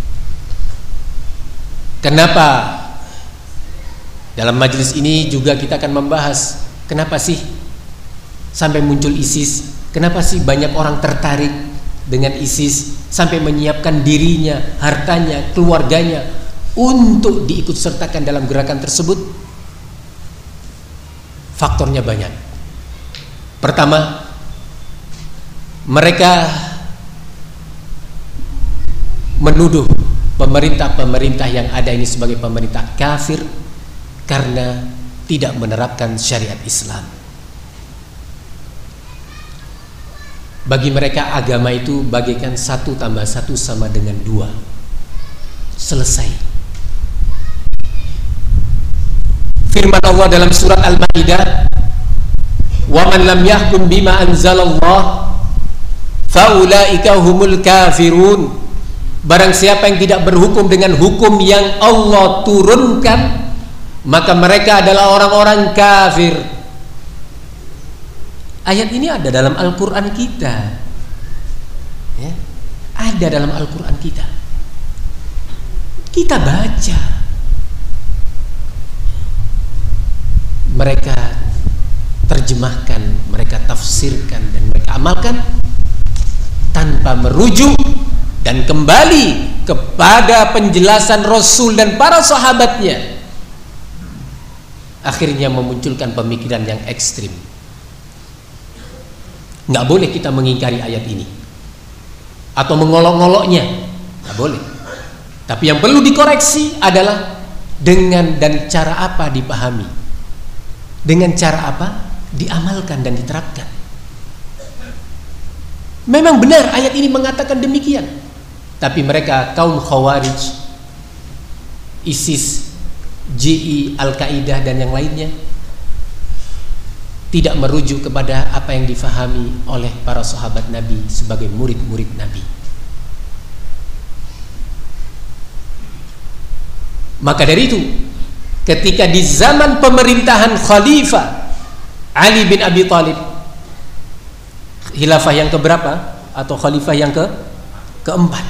Speaker 1: kenapa dalam majelis ini juga kita akan membahas kenapa sih sampai muncul ISIS? Kenapa sih banyak orang tertarik dengan ISIS sampai menyiapkan dirinya, hartanya, keluarganya untuk diikut sertakan dalam gerakan tersebut? Faktornya banyak. Pertama, mereka menuduh pemerintah-pemerintah yang ada ini sebagai pemerintah kafir karena tidak menerapkan syariat Islam. Bagi mereka agama itu bagaikan 1 tambah 1 sama dengan 2. Selesai. Firman Allah dalam surat Al-Maidah, "Wa man lam yahkum bima anzalallah fa ulaika humul kafirun." Barang siapa yang tidak berhukum dengan hukum yang Allah turunkan, maka mereka adalah orang-orang kafir. Ayat ini ada dalam Al-Quran kita, ya, ada dalam Al-Quran kita. Kita baca, mereka terjemahkan, mereka tafsirkan, dan mereka amalkan tanpa merujuk dan kembali kepada penjelasan Rasul dan para sahabatnya. Akhirnya memunculkan pemikiran yang ekstrim. Nggak boleh kita mengingkari ayat ini atau mengolok-ngoloknya, nggak boleh. Tapi yang perlu dikoreksi adalah dengan dan cara apa dipahami, dengan cara apa diamalkan dan diterapkan. Memang benar ayat ini mengatakan demikian, tapi mereka kaum Khawarij, ISIS, JI, Al-Qaeda dan yang lainnya tidak merujuk kepada apa yang difahami oleh para sahabat Nabi sebagai murid-murid Nabi. Maka dari itu, ketika di zaman pemerintahan Khalifah Ali bin Abi Thalib, khilafah yang keberapa atau khalifah yang keempat,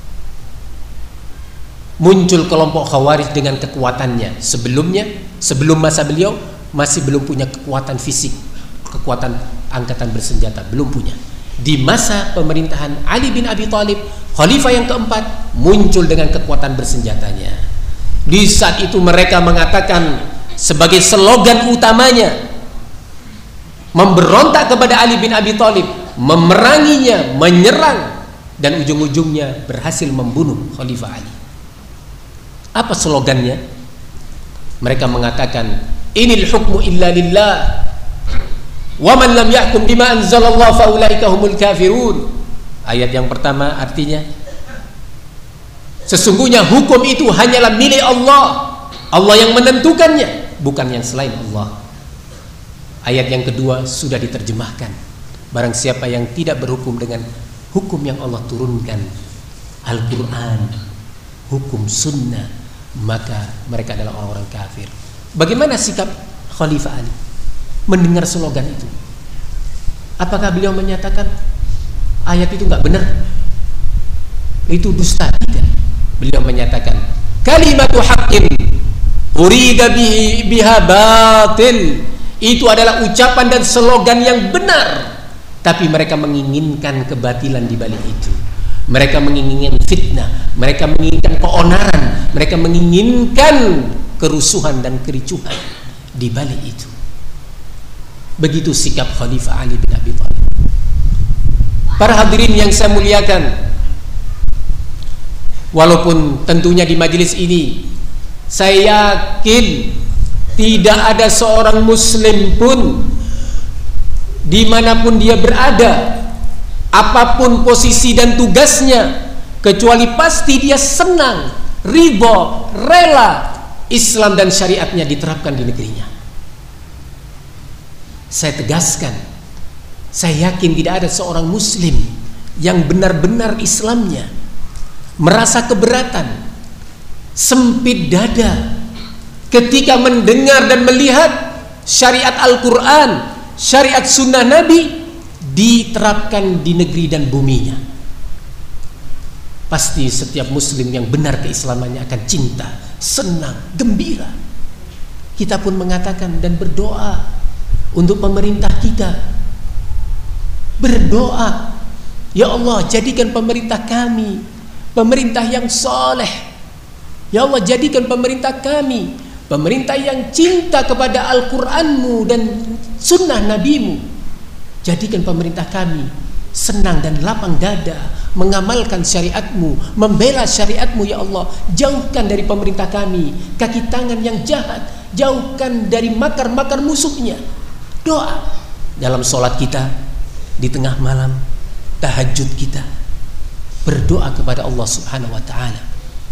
Speaker 1: muncul kelompok Khawarij dengan kekuatannya. Sebelum masa beliau masih belum punya kekuatan fisik, kekuatan angkatan bersenjata belum punya. Di masa pemerintahan Ali bin Abi Thalib, khalifah yang keempat, muncul dengan kekuatan bersenjatanya. Di saat itu mereka mengatakan sebagai slogan utamanya, memberontak kepada Ali bin Abi Thalib, memeranginya, menyerang, dan ujung-ujungnya berhasil membunuh Khalifah Ali. Apa slogannya? Mereka mengatakan, inil hukmu illa lillah wa man lam yahkum bima anzalallahu fa ulaika humul kafirun. Ayat yang pertama artinya, sesungguhnya hukum itu hanyalah milik Allah. Allah yang menentukannya, bukan yang selain Allah. Ayat yang kedua sudah diterjemahkan. Barang siapa yang tidak berhukum dengan hukum yang Allah turunkan, Al-Quran, hukum sunnah, maka mereka adalah orang-orang kafir. Bagaimana sikap Khalifah Ali mendengar slogan itu? Apakah beliau menyatakan ayat itu enggak benar, itu dusta? Tidak. Beliau menyatakan kalimatu haqqin urida biha batil. Itu adalah ucapan dan slogan yang benar, tapi mereka menginginkan kebatilan di balik itu. Mereka menginginkan fitnah, mereka menginginkan keonaran, mereka menginginkan kerusuhan dan kericuhan di balik itu. Begitu sikap Khalifah Ali bin Abi Thalib. Para hadirin yang saya muliakan, walaupun tentunya di majelis ini saya yakin tidak ada seorang muslim pun dimanapun dia berada, apapun posisi dan tugasnya, kecuali pasti dia senang, ridho, rela Islam dan syariatnya diterapkan di negerinya. Saya tegaskan, saya yakin tidak ada seorang muslim yang benar-benar Islamnya merasa keberatan, sempit dada ketika mendengar dan melihat syariat Al-Quran, syariat sunnah Nabi diterapkan di negeri dan buminya. Pasti setiap muslim yang benar keislamannya akan cinta, senang, gembira. Kita pun mengatakan dan berdoa untuk pemerintah kita. Berdoa, ya Allah, jadikan pemerintah kami pemerintah yang soleh. Ya Allah, jadikan pemerintah kami pemerintah yang cinta kepada Al-Quranmu dan sunnah Nabimu. Jadikan pemerintah kami senang dan lapang dada mengamalkan syariatmu, membela syariatmu. Ya Allah, jauhkan dari pemerintah kami kaki tangan yang jahat, jauhkan dari makar-makar musuhnya. Doa dalam sholat kita, di tengah malam, tahajud kita, berdoa kepada Allah Subhanahu wa ta'ala.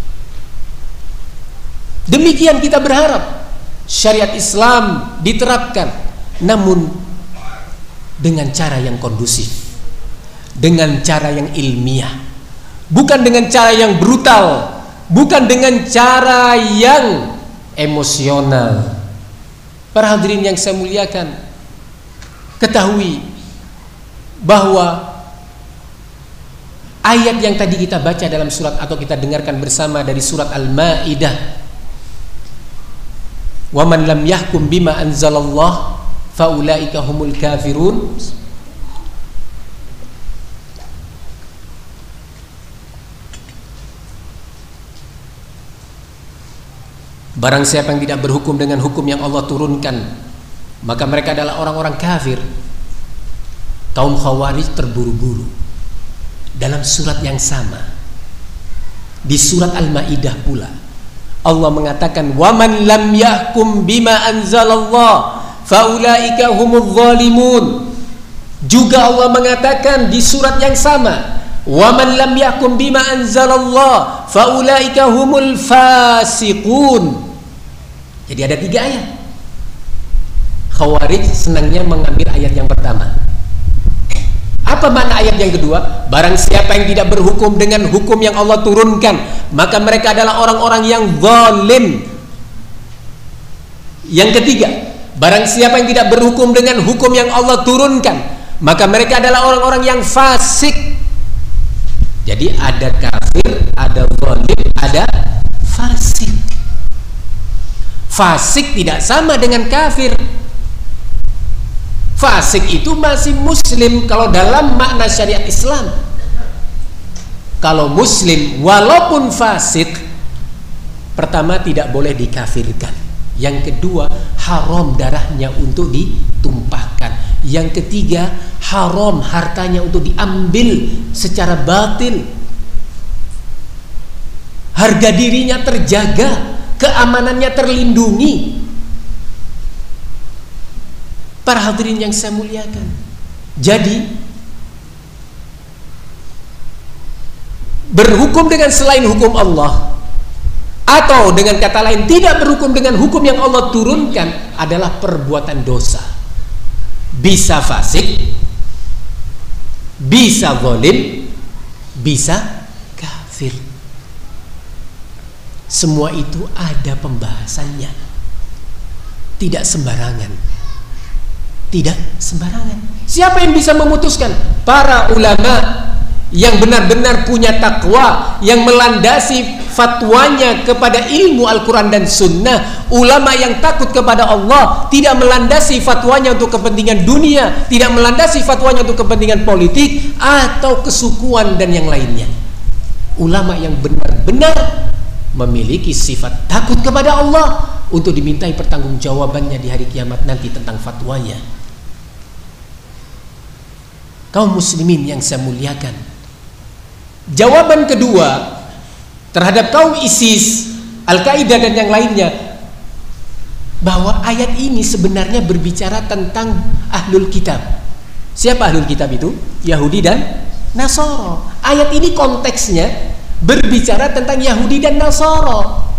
Speaker 1: Demikian kita berharap syariat Islam diterapkan, namun dengan cara yang kondusif, dengan cara yang ilmiah, bukan dengan cara yang brutal, bukan dengan cara yang emosional. Para hadirin yang saya muliakan, ketahui bahwa ayat yang tadi kita baca dalam surat atau kita dengarkan bersama dari surat Al-Maidah, "Wa man lam yahkum bima anzalallah faulaika humul kafirun." Barang siapa yang tidak berhukum dengan hukum yang Allah turunkan, maka mereka adalah orang-orang kafir. Kaum Khawarij terburu-buru. Dalam surat yang sama, di surat Al-Maidah pula, Allah mengatakan, "Wa man lam yahkum bima anzalallah faulaika humudz zalimun." Juga Allah mengatakan di surat yang sama, "Wa man lam yahkum bima anzalallah faulaika humul fasiqun." Jadi ada 3 ayat. Khawarij senangnya mengambil ayat yang pertama. Apa makna ayat yang kedua? Barang siapa yang tidak berhukum dengan hukum yang Allah turunkan, maka mereka adalah orang-orang yang zalim. Yang ketiga, barang siapa yang tidak berhukum dengan hukum yang Allah turunkan, maka mereka adalah orang-orang yang fasik. Jadi ada kafir, ada zalim, ada fasik. Fasik tidak sama dengan kafir. Fasik itu masih muslim kalau dalam makna syariat Islam. Kalau muslim walaupun fasik, pertama tidak boleh dikafirkan. Yang kedua, haram darahnya untuk ditumpahkan. Yang ketiga, haram hartanya untuk diambil secara batil. Harga dirinya terjaga, keamanannya terlindungi. Para hadirin yang saya muliakan, jadi berhukum dengan selain hukum Allah, atau dengan kata lain tidak berhukum dengan hukum yang Allah turunkan, adalah perbuatan dosa. Bisa fasik, bisa zalim, bisa kafir. Semua itu ada pembahasannya. Tidak sembarangan. Tidak sembarangan. Siapa yang bisa memutuskan? Para ulama yang benar-benar punya takwa, yang melandasi fatwanya kepada ilmu Al-Quran dan Sunnah. Ulama yang takut kepada Allah, tidak melandasi fatwanya untuk kepentingan dunia, tidak melandasi fatwanya untuk kepentingan politik atau kesukuan dan yang lainnya. Ulama yang benar-benar memiliki sifat takut kepada Allah untuk dimintai pertanggungjawabannya di hari kiamat nanti tentang fatwanya. Kaum muslimin yang saya muliakan, jawaban kedua terhadap kaum ISIS, Al-Qaeda dan yang lainnya, bahwa ayat ini sebenarnya berbicara tentang ahlul kitab. Siapa ahlul kitab itu? Yahudi dan Nasara. Ayat ini konteksnya berbicara tentang Yahudi dan Nasara.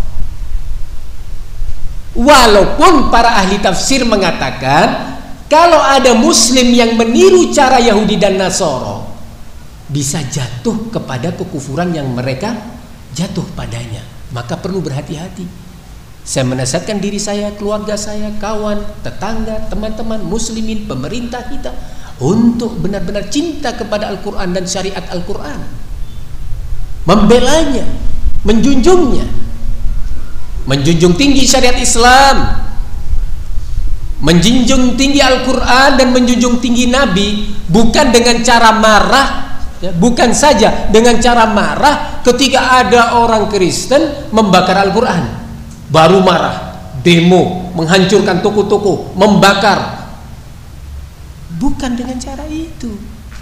Speaker 1: Walaupun para ahli tafsir mengatakan kalau ada muslim yang meniru cara Yahudi dan Nasara, bisa jatuh kepada kekufuran yang mereka jatuh padanya. Maka perlu berhati-hati. Saya menasihatkan diri saya, keluarga saya, kawan, tetangga, teman-teman muslimin, pemerintah kita untuk benar-benar cinta kepada Al-Quran dan syariat Al-Quran, membelanya, menjunjungnya, menjunjung tinggi syariat Islam, menjunjung tinggi Al-Quran dan menjunjung tinggi Nabi, bukan dengan cara marah, ya, bukan saja dengan cara marah ketika ada orang Kristen membakar Al-Quran, baru marah, demo, menghancurkan toko-toko, membakar. Bukan dengan cara itu.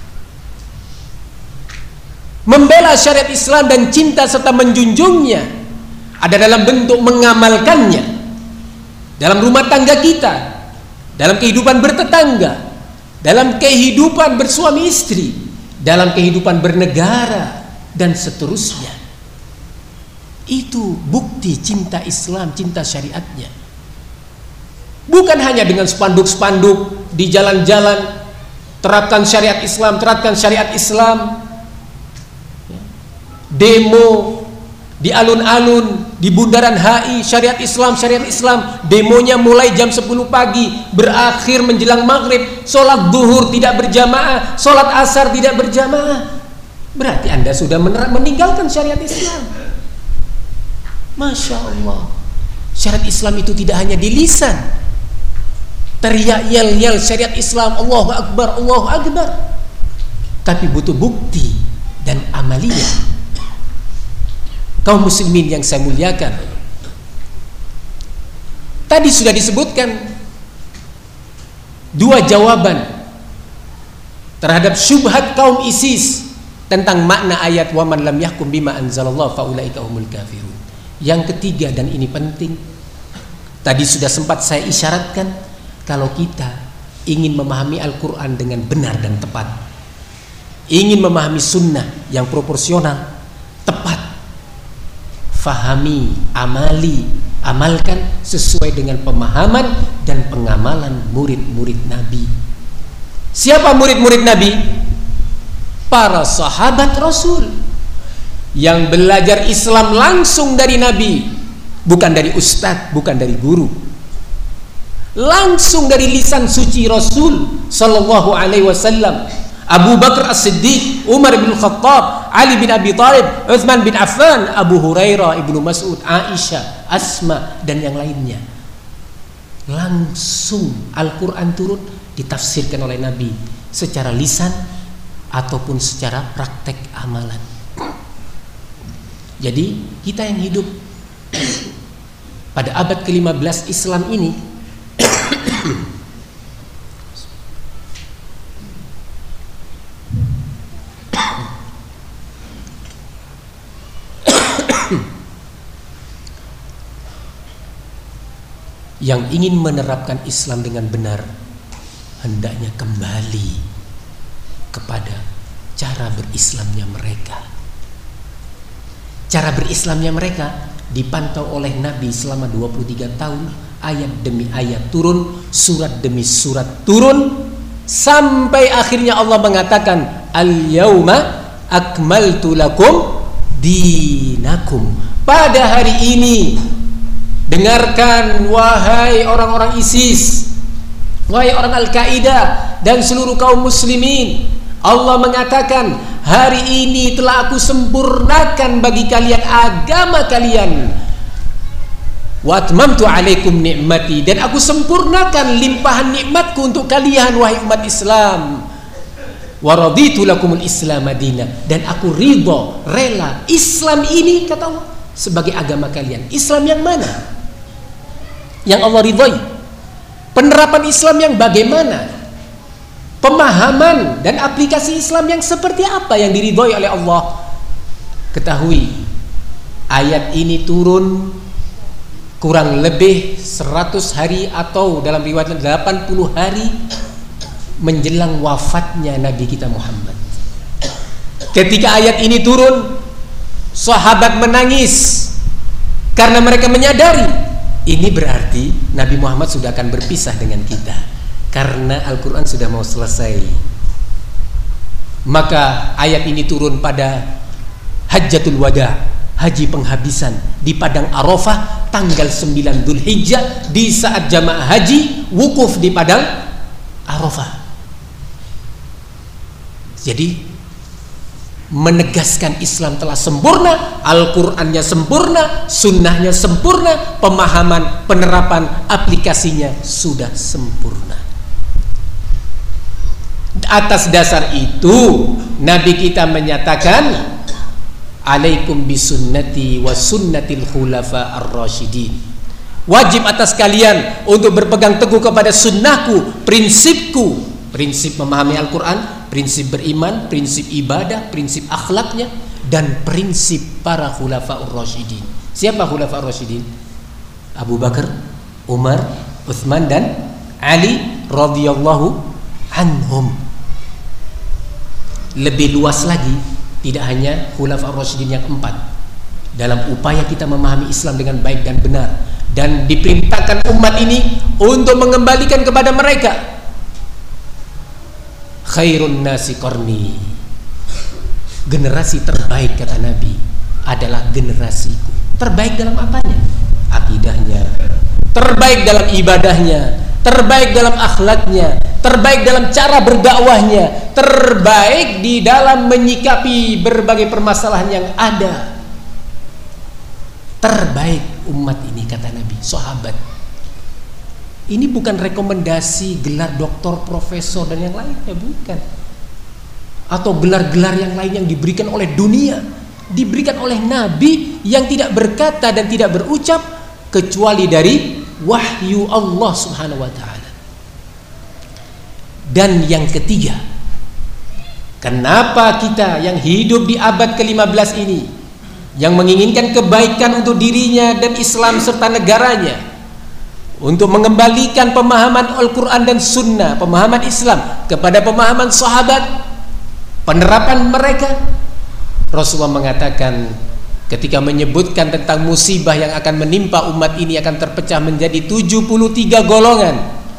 Speaker 1: Membela syariat Islam dan cinta serta menjunjungnya ada dalam bentuk mengamalkannya dalam rumah tangga kita, dalam kehidupan bertetangga, dalam kehidupan bersuami istri, dalam kehidupan bernegara dan seterusnya. Itu bukti cinta Islam, cinta syariatnya. Bukan hanya dengan spanduk-spanduk di jalan-jalan, terapkan syariat Islam, terapkan syariat Islam, demo di alun-alun, di bundaran HI, syariat Islam, demonya mulai jam 10 pagi, berakhir menjelang maghrib, sholat zuhur tidak berjamaah, sholat asar tidak berjamaah. Berarti Anda sudah meninggalkan syariat Islam. Masya Allah. Syariat Islam itu tidak hanya di lisan, teriak yel-yel syariat Islam, Allahu Akbar, Allahu Akbar, tapi butuh bukti dan amaliyah. Kaum muslimin yang saya muliakan, tadi sudah disebutkan dua jawaban terhadap syubhat kaum ISIS tentang makna ayat wa man lam yahkum bima anzalallahu faulaika humul kafirun. Yang ketiga, dan ini penting, tadi sudah sempat saya isyaratkan, kalau kita ingin memahami Al-Quran dengan benar dan tepat, ingin memahami sunnah yang proporsional, tepat, fahami, amalkan sesuai dengan pemahaman dan pengamalan murid-murid Nabi. Siapa murid-murid Nabi? Para sahabat Rasul yang belajar Islam langsung dari Nabi, bukan dari ustadz, bukan dari guru, langsung dari lisan suci Rasul sallallahu alaihi wasallam. Abu Bakar As-Siddiq, Umar bin Khattab, Ali bin Abi Thalib, Uthman bin Affan, Abu Hurairah, Ibnu Mas'ud, Aisyah, Asma, dan yang lainnya. Langsung Al-Quran turun, ditafsirkan oleh Nabi secara lisan ataupun secara praktek amalan. Jadi kita yang hidup pada abad ke-15 Islam ini yang ingin menerapkan Islam dengan benar hendaknya kembali kepada cara berislamnya mereka. Cara berislamnya mereka dipantau oleh Nabi selama 23 tahun, ayat demi ayat turun, surat demi surat turun, sampai akhirnya Allah mengatakan al-yauma akmaltu lakum dinakum. Pada hari ini, dengarkan wahai orang-orang ISIS, wahai orang Al-Qaeda dan seluruh kaum muslimin, Allah mengatakan hari ini telah aku sempurnakan bagi kalian agama kalian, wa atmamtu alaikum ni'mati, dan aku sempurnakan limpahan nikmatku untuk kalian wahai umat Islam, wa raditu lakumul Islam madina, dan aku ridha, rela Islam ini, kata Allah, sebagai agama kalian. Islam yang mana yang Allah ridhai? Penerapan Islam yang bagaimana? Pemahaman dan aplikasi Islam yang seperti apa yang diridhai oleh Allah? Ketahui, ayat ini turun kurang lebih 100 hari atau dalam riwayat 80 hari menjelang wafatnya Nabi kita Muhammad. Ketika ayat ini turun, sahabat menangis karena mereka menyadari ini berarti Nabi Muhammad sudah akan berpisah dengan kita, karena Al-Quran sudah mau selesai. Maka ayat ini turun pada Hajjatul Wada, haji penghabisan di Padang Arafah tanggal 9 Dzulhijjah, di saat jamaah haji wukuf di Padang Arafah. Jadi menegaskan Islam telah sempurna, Al-Qur'annya sempurna, sunnahnya sempurna, pemahaman, penerapan, aplikasinya sudah sempurna. Atas dasar itu Nabi kita menyatakan alaikum bisunnati wa sunnatil khulafa ar-rasyidin. Wajib atas kalian untuk berpegang teguh kepada sunnahku, prinsipku, prinsip memahami Al-Quran, prinsip beriman, prinsip ibadah, prinsip akhlaknya, dan prinsip para khulafa ar-rasyidin. Siapa khulafa ar-rasyidin? Abu Bakar, Umar, Uthman, dan Ali radhiyallahu anhum. Lebih luas lagi, tidak hanya khulafa ar-rasyidin yang 4. Dalam upaya kita memahami Islam dengan baik dan benar, dan diperintahkan umat ini untuk mengembalikan kepada mereka, khairun nasi qarni, Generasi terbaik kata Nabi adalah generasiku. Terbaik dalam apanya? Akidahnya, terbaik dalam ibadahnya, terbaik dalam akhlaknya, terbaik dalam cara berdakwahnya, terbaik di dalam menyikapi berbagai permasalahan yang ada. Terbaik umat ini kata Nabi, sahabat. Ini bukan rekomendasi gelar doktor, profesor dan yang lainnya, bukan. Atau gelar-gelar yang lain yang diberikan oleh dunia, diberikan oleh Nabi yang tidak berkata dan tidak berucap kecuali dari wahyu Allah Subhanahu wa taala. Dan yang ketiga, kenapa kita yang hidup di abad ke-15 ini, yang menginginkan kebaikan untuk dirinya dan Islam serta negaranya, untuk mengembalikan pemahaman Al-Quran dan Sunnah, pemahaman Islam kepada pemahaman sahabat, penerapan mereka. Rasulullah mengatakan ketika menyebutkan tentang musibah yang akan menimpa umat ini akan terpecah menjadi 73 golongan,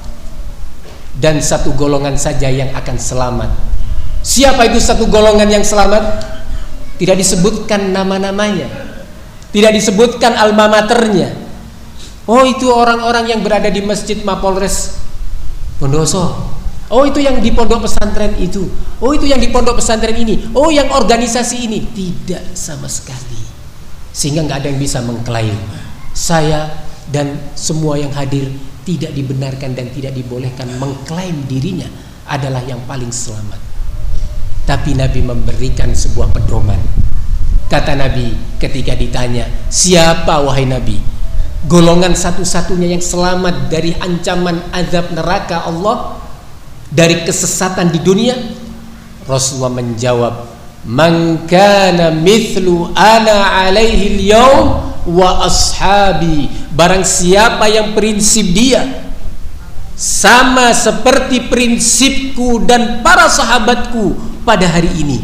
Speaker 1: dan satu golongan saja yang akan selamat. Siapa itu satu golongan yang selamat? Tidak disebutkan nama-namanya, tidak disebutkan alma maternya. Oh, itu orang-orang yang berada di Masjid Mapolres Bondoso. Oh, itu yang di pondok pesantren itu. Oh, itu yang di pondok pesantren ini. Oh, yang organisasi ini. Tidak sama sekali. Sehingga nggak ada yang bisa mengklaim. Saya dan semua yang hadir tidak dibenarkan dan tidak dibolehkan mengklaim dirinya adalah yang paling selamat. Tapi Nabi memberikan sebuah pedoman. Kata Nabi ketika ditanya, siapa wahai Nabi golongan satu-satunya yang selamat dari ancaman azab neraka Allah, dari kesesatan di dunia? Rasulullah menjawab, man kana mithlu ana alaihi al-yawm wa ashabi, barang siapa yang prinsip dia sama seperti prinsipku dan para sahabatku pada hari ini,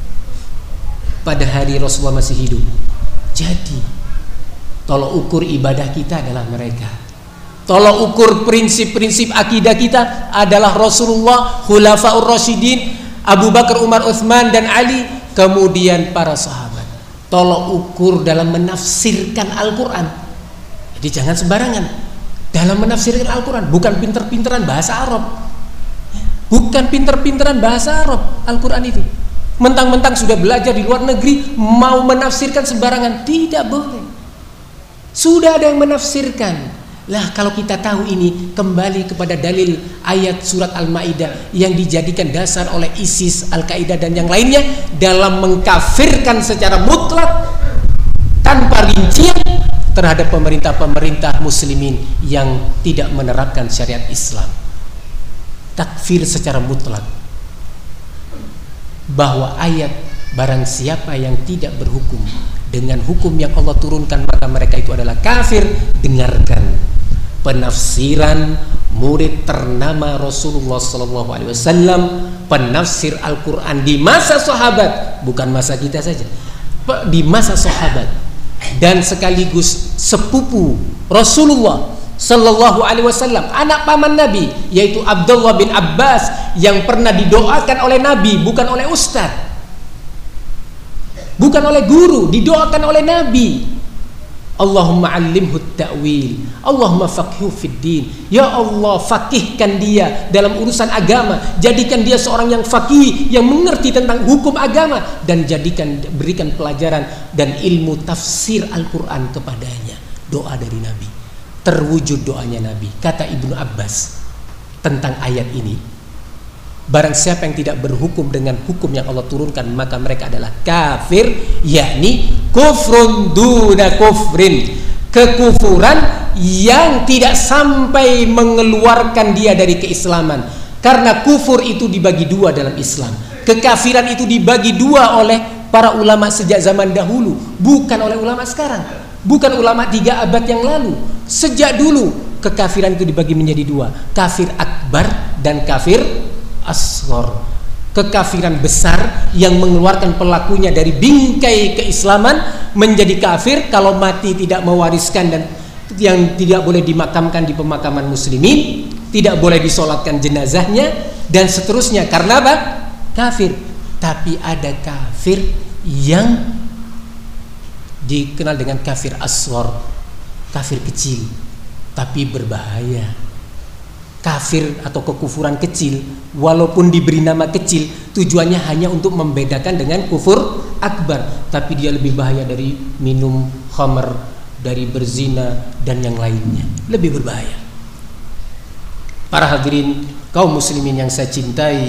Speaker 1: pada hari Rasulullah masih hidup. Jadi tolok ukur ibadah kita adalah mereka. Tolok ukur prinsip-prinsip akidah kita adalah Rasulullah, Khulafaur Rasyidin, Abu Bakar, Umar, Utsman dan Ali, kemudian para sahabat. Tolok ukur dalam menafsirkan Al-Quran. Jadi jangan sembarangan dalam menafsirkan Al-Quran. Bukan pinter-pinteran bahasa Arab, bukan pinter-pinteran bahasa Arab Al-Quran itu. Mentang-mentang sudah belajar di luar negeri mau menafsirkan sembarangan, tidak boleh. Sudah ada yang menafsirkan. Lah kalau kita tahu ini, kembali kepada dalil ayat surat Al-Maidah yang dijadikan dasar oleh ISIS, Al-Qaeda dan yang lainnya dalam mengkafirkan secara mutlak tanpa rincian terhadap pemerintah-pemerintah muslimin yang tidak menerapkan syariat Islam. Takfir secara mutlak. Bahwa ayat barang siapa yang tidak berhukum dengan hukum yang Allah turunkan maka mereka itu adalah kafir. Dengarkan penafsiran murid ternama Rasulullah SAW, penafsir Al-Quran di masa sahabat, bukan masa kita saja, di masa sahabat, dan sekaligus sepupu Rasulullah SAW, anak paman Nabi, yaitu Abdullah bin Abbas, yang pernah didoakan oleh Nabi, bukan oleh ustadz, bukan oleh guru, didoakan oleh Nabi. Allahumma allimhu ta'wil, Allahumma faqihhu fid din. Ya Allah, fakihkan dia dalam urusan agama, jadikan dia seorang yang faqih, yang mengerti tentang hukum agama, dan berikan pelajaran dan ilmu tafsir Al-Quran kepadanya. Doa dari Nabi, terwujud doanya Nabi. Kata Ibnu Abbas tentang ayat ini, barang siapa yang tidak berhukum dengan hukum yang Allah turunkan maka mereka adalah kafir, yakni kufrun duna kufrin, kekufuran yang tidak sampai mengeluarkan dia dari keislaman. Karena kufur itu dibagi dua dalam Islam, kekafiran itu dibagi dua oleh para ulama sejak zaman dahulu, bukan oleh ulama sekarang, bukan ulama 3 abad yang lalu. Sejak dulu kekafiran itu dibagi menjadi dua, kafir akbar dan kafir asghar. Kekafiran besar yang mengeluarkan pelakunya dari bingkai keislaman menjadi kafir kalau mati tidak mewariskan, dan yang tidak boleh dimakamkan di pemakaman muslimin, tidak boleh disolatkan jenazahnya dan seterusnya. Karena apa? Kafir. Tapi ada kafir kafir yang dikenal dengan kafir asghar, kafir kecil, tapi berbahaya. Kafir atau kekufuran kecil, walaupun diberi nama kecil, tujuannya hanya untuk membedakan dengan kufur akbar, tapi dia lebih bahaya dari minum khamr, dari berzina dan yang lainnya, lebih berbahaya. Para hadirin kaum muslimin yang saya cintai,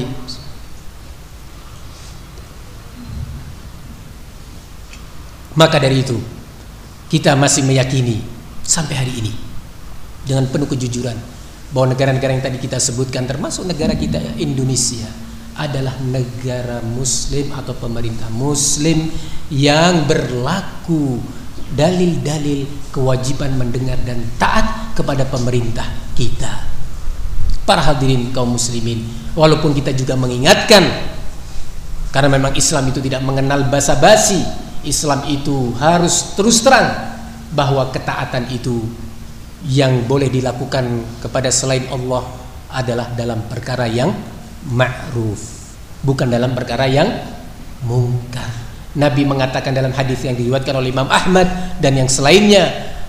Speaker 1: maka dari itu kita masih meyakini sampai hari ini dengan penuh kejujuran bahwa negara-negara yang tadi kita sebutkan, termasuk negara kita Indonesia, adalah negara muslim atau pemerintah muslim yang berlaku dalil-dalil kewajiban mendengar dan taat kepada pemerintah kita. Para hadirin kaum muslimin, walaupun kita juga mengingatkan, karena memang Islam itu tidak mengenal basa-basi, Islam itu harus terus terang bahwa ketaatan itu yang boleh dilakukan kepada selain Allah adalah dalam perkara yang ma'ruf, bukan dalam perkara yang mungkar. Nabi mengatakan dalam hadis yang diriwayatkan oleh Imam Ahmad dan yang selainnya,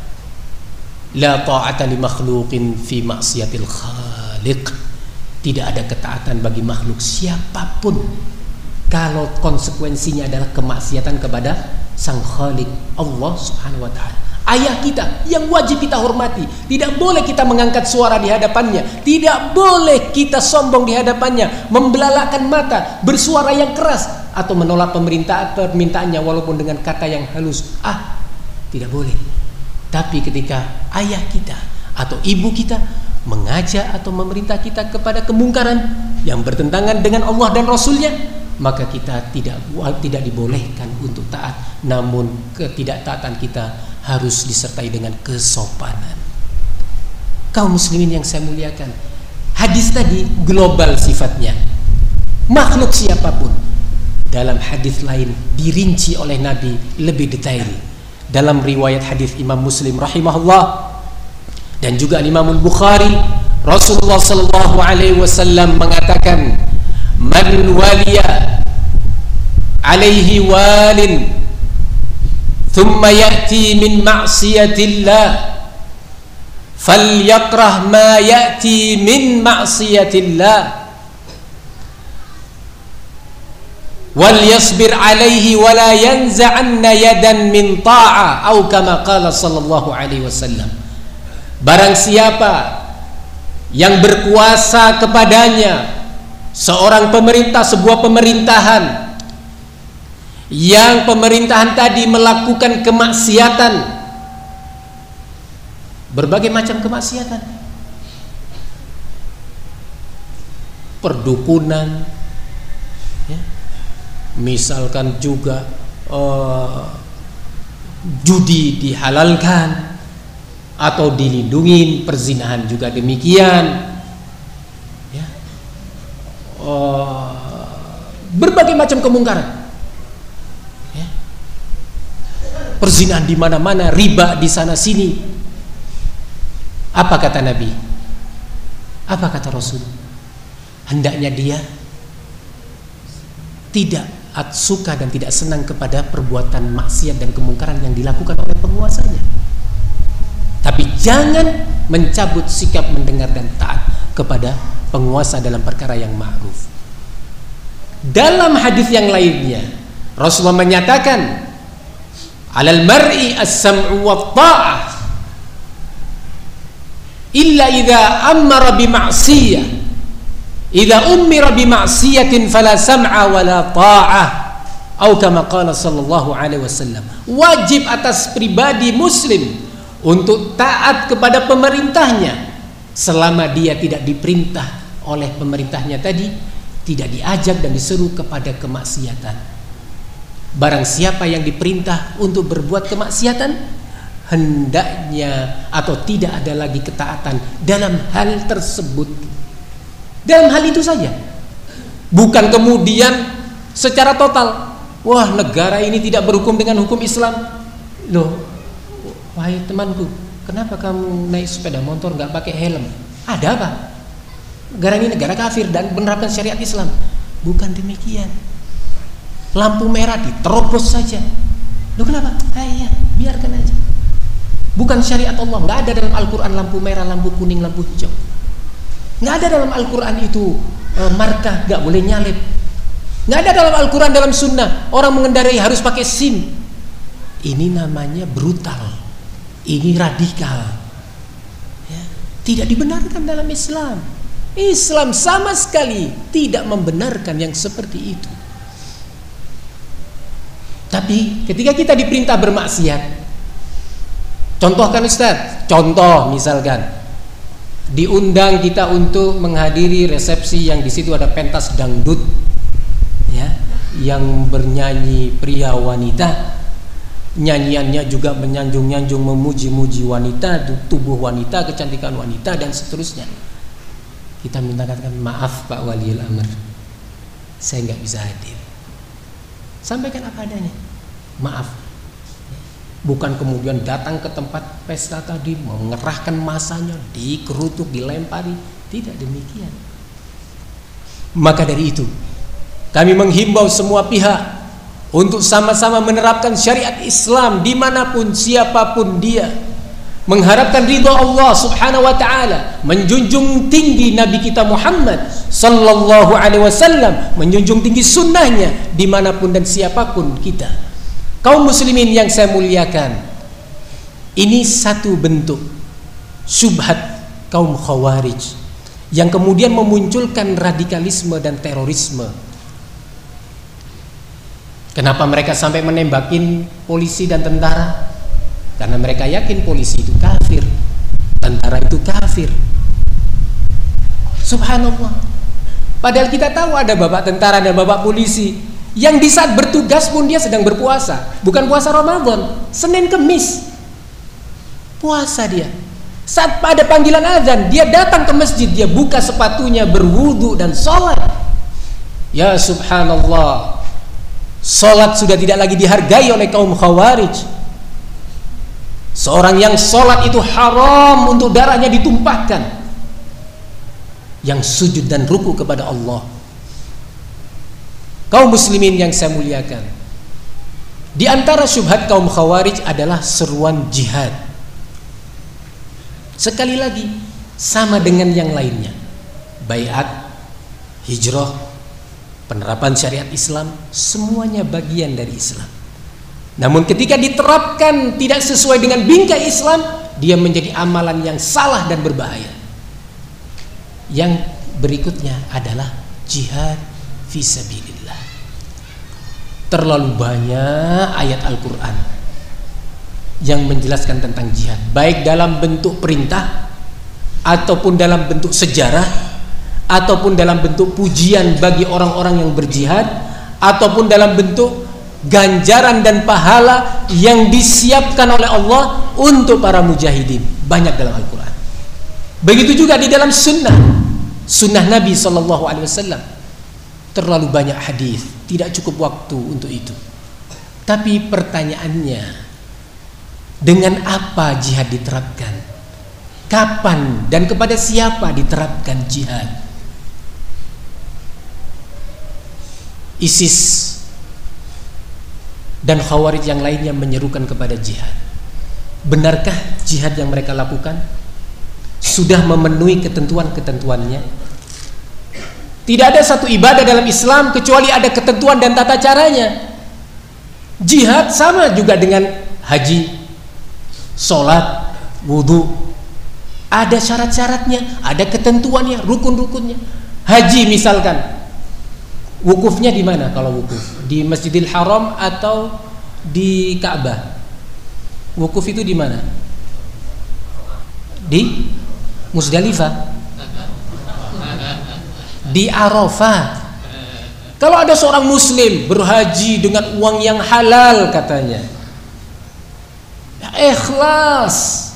Speaker 1: la ta'ata li makhluqin fi ma'siyatil khaliq. Tidak ada ketaatan bagi makhluk siapapun kalau konsekuensinya adalah kemaksiatan kepada Sang Khalik, Allah Subhanahu wa taala. Ayah kita yang wajib kita hormati, tidak boleh kita mengangkat suara di hadapannya, tidak boleh kita sombong di hadapannya, membelalakkan mata, bersuara yang keras, atau menolak permintaannya walaupun dengan kata yang halus. Tidak boleh. Tapi ketika ayah kita atau ibu kita mengajak atau memerintah kita kepada kemungkaran yang bertentangan dengan Allah dan Rasulnya, maka kita tidak dibolehkan untuk taat. Namun ketidaktaatan kita harus disertai dengan kesopanan. Kaum muslimin yang saya muliakan, hadis tadi global sifatnya, makhluk siapapun. Dalam hadis lain dirinci oleh Nabi lebih detail. Dalam riwayat hadis Imam Muslim rahimahullah dan juga Imam Bukhari, Rasulullah sallallahu alaihi wasallam mengatakan, man waliya alaihi walin thumma ya'ti min ma'siyatillah falyakrah ma ya'ti min ma'siyatillah wal yasbir alaihi wa la yanza'anna yadan min ta'a, atau kama qala sallallahu alaihi wasallam. Barang siapa yang berkuasa kepadanya seorang pemerintah, sebuah pemerintahan, yang pemerintahan tadi melakukan kemaksiatan, berbagai macam kemaksiatan, perdukunan, ya, misalkan juga judi dihalalkan atau dilindungi, perzinahan juga demikian, ya, berbagai macam kemungkaran. Perzinahan di mana-mana, riba di sana sini. Apa kata Nabi? Apa kata Rasul? Hendaknya dia tidak suka dan tidak senang kepada perbuatan maksiat dan kemungkaran yang dilakukan oleh penguasanya. Tapi jangan mencabut sikap mendengar dan taat kepada penguasa dalam perkara yang ma'ruf. Dalam hadis yang lainnya, Rasulullah menyatakan, alal mar'i as-sam'u wa ta'ah illa idza amara bi ma'siyah, idza umira bi ma'siyatin fala sam'a wa la ta'ah, atau kama qala sallallahu alaihi wasallam. Wajib atas pribadi muslim untuk taat kepada pemerintahnya selama dia tidak diperintah oleh pemerintahnya tadi, tidak diajak dan diseru kepada kemaksiatan. Barang siapa yang diperintah untuk berbuat kemaksiatan, hendaknya atau tidak ada lagi ketaatan dalam hal tersebut. Dalam hal itu saja. Bukan kemudian secara total, wah negara ini tidak berhukum dengan hukum Islam. Loh, wahai temanku, kenapa kamu naik sepeda motor nggak pakai helm? Ada apa? Negara ini negara kafir dan menerapkan syariat Islam. Bukan demikian. lampu merah diterobos saja. Loh kenapa? Iya, biarkan aja. Bukan syariat Allah. Nggak ada dalam Al-Quran lampu merah, lampu kuning, lampu hijau. Nggak ada dalam Al-Quran itu markah nggak boleh nyalip. Nggak ada dalam Al-Quran, dalam Sunnah orang mengendarai harus pakai SIM. Ini namanya brutal. Ini radikal. Ya, tidak dibenarkan dalam Islam. Islam sama sekali tidak membenarkan yang seperti itu. Tapi ketika kita diperintah bermaksiat, contohkan Ustaz, contoh misalkan diundang kita untuk menghadiri resepsi yang di situ ada pentas dangdut, ya, yang bernyanyi pria wanita, nyanyiannya juga menyanjung-nyanjung, memuji-muji wanita, tubuh wanita, kecantikan wanita dan seterusnya. Kita minta katakan, maaf Pak Waliul Amr, saya nggak bisa hadir. Sampaikan apa adanya, maaf. Bukan kemudian datang ke tempat pesta tadi mengerahkan masanya, dikerutuk, dilempari. Tidak demikian. Maka dari itu kami menghimbau semua pihak untuk sama-sama menerapkan syariat Islam dimanapun siapapun dia, mengharapkan ridha Allah subhanahu wa ta'ala, menjunjung tinggi Nabi kita Muhammad sallallahu alaihi wasallam, menjunjung tinggi sunnahnya dimanapun dan siapapun kita. Kaum muslimin yang saya muliakan, ini satu bentuk syubhat kaum khawarij yang kemudian memunculkan radikalisme dan terorisme. Kenapa mereka sampai menembakin polisi dan tentara? Karena mereka yakin polisi itu kafir, tentara itu kafir. Subhanallah. Padahal kita tahu ada bapak tentara dan bapak polisi yang di saat bertugas pun dia sedang berpuasa. Bukan puasa Ramadan, Senin Kemis puasa dia. Saat pada panggilan azan, dia datang ke masjid, dia buka sepatunya, berwudu dan sholat. Ya subhanallah, sholat sudah tidak lagi dihargai oleh kaum khawarij. Seorang yang sholat itu haram untuk darahnya ditumpahkan. Yang sujud dan ruku kepada Allah. Kaum muslimin yang saya muliakan, di antara syubhat kaum khawarij adalah seruan jihad. Sekali lagi, sama dengan yang lainnya, baiat, hijrah, penerapan syariat Islam, semuanya bagian dari Islam. Namun ketika diterapkan tidak sesuai dengan bingkai Islam, dia menjadi amalan yang salah dan berbahaya. Yang berikutnya adalah jihad fisabilillah. Terlalu banyak ayat Al-Quran yang menjelaskan tentang jihad, baik dalam bentuk perintah ataupun dalam bentuk sejarah ataupun dalam bentuk pujian bagi orang-orang yang berjihad ataupun dalam bentuk ganjaran dan pahala yang disiapkan oleh Allah untuk para mujahidin. Banyak dalam Al-Quran. Begitu juga di dalam sunnah Nabi SAW. Terlalu banyak hadis, tidak cukup waktu untuk itu. Tapi pertanyaannya, dengan apa jihad diterapkan? Kapan dan kepada siapa diterapkan jihad? ISIS dan khawarij yang lainnya menyerukan kepada jihad. Benarkah jihad yang mereka lakukan sudah memenuhi ketentuan-ketentuannya? Tidak ada satu ibadah dalam Islam kecuali ada ketentuan dan tata caranya. Jihad sama juga dengan haji, sholat, wudhu. Ada syarat-syaratnya, ada ketentuannya, rukun-rukunnya. Haji misalkan, wukufnya di mana kalau wukuf? Di Masjidil Haram atau di Ka'bah? Wukuf itu di mana? Di Musdalifah. Di Arafah. Kalau ada seorang muslim berhaji dengan uang yang halal katanya, ya ikhlas,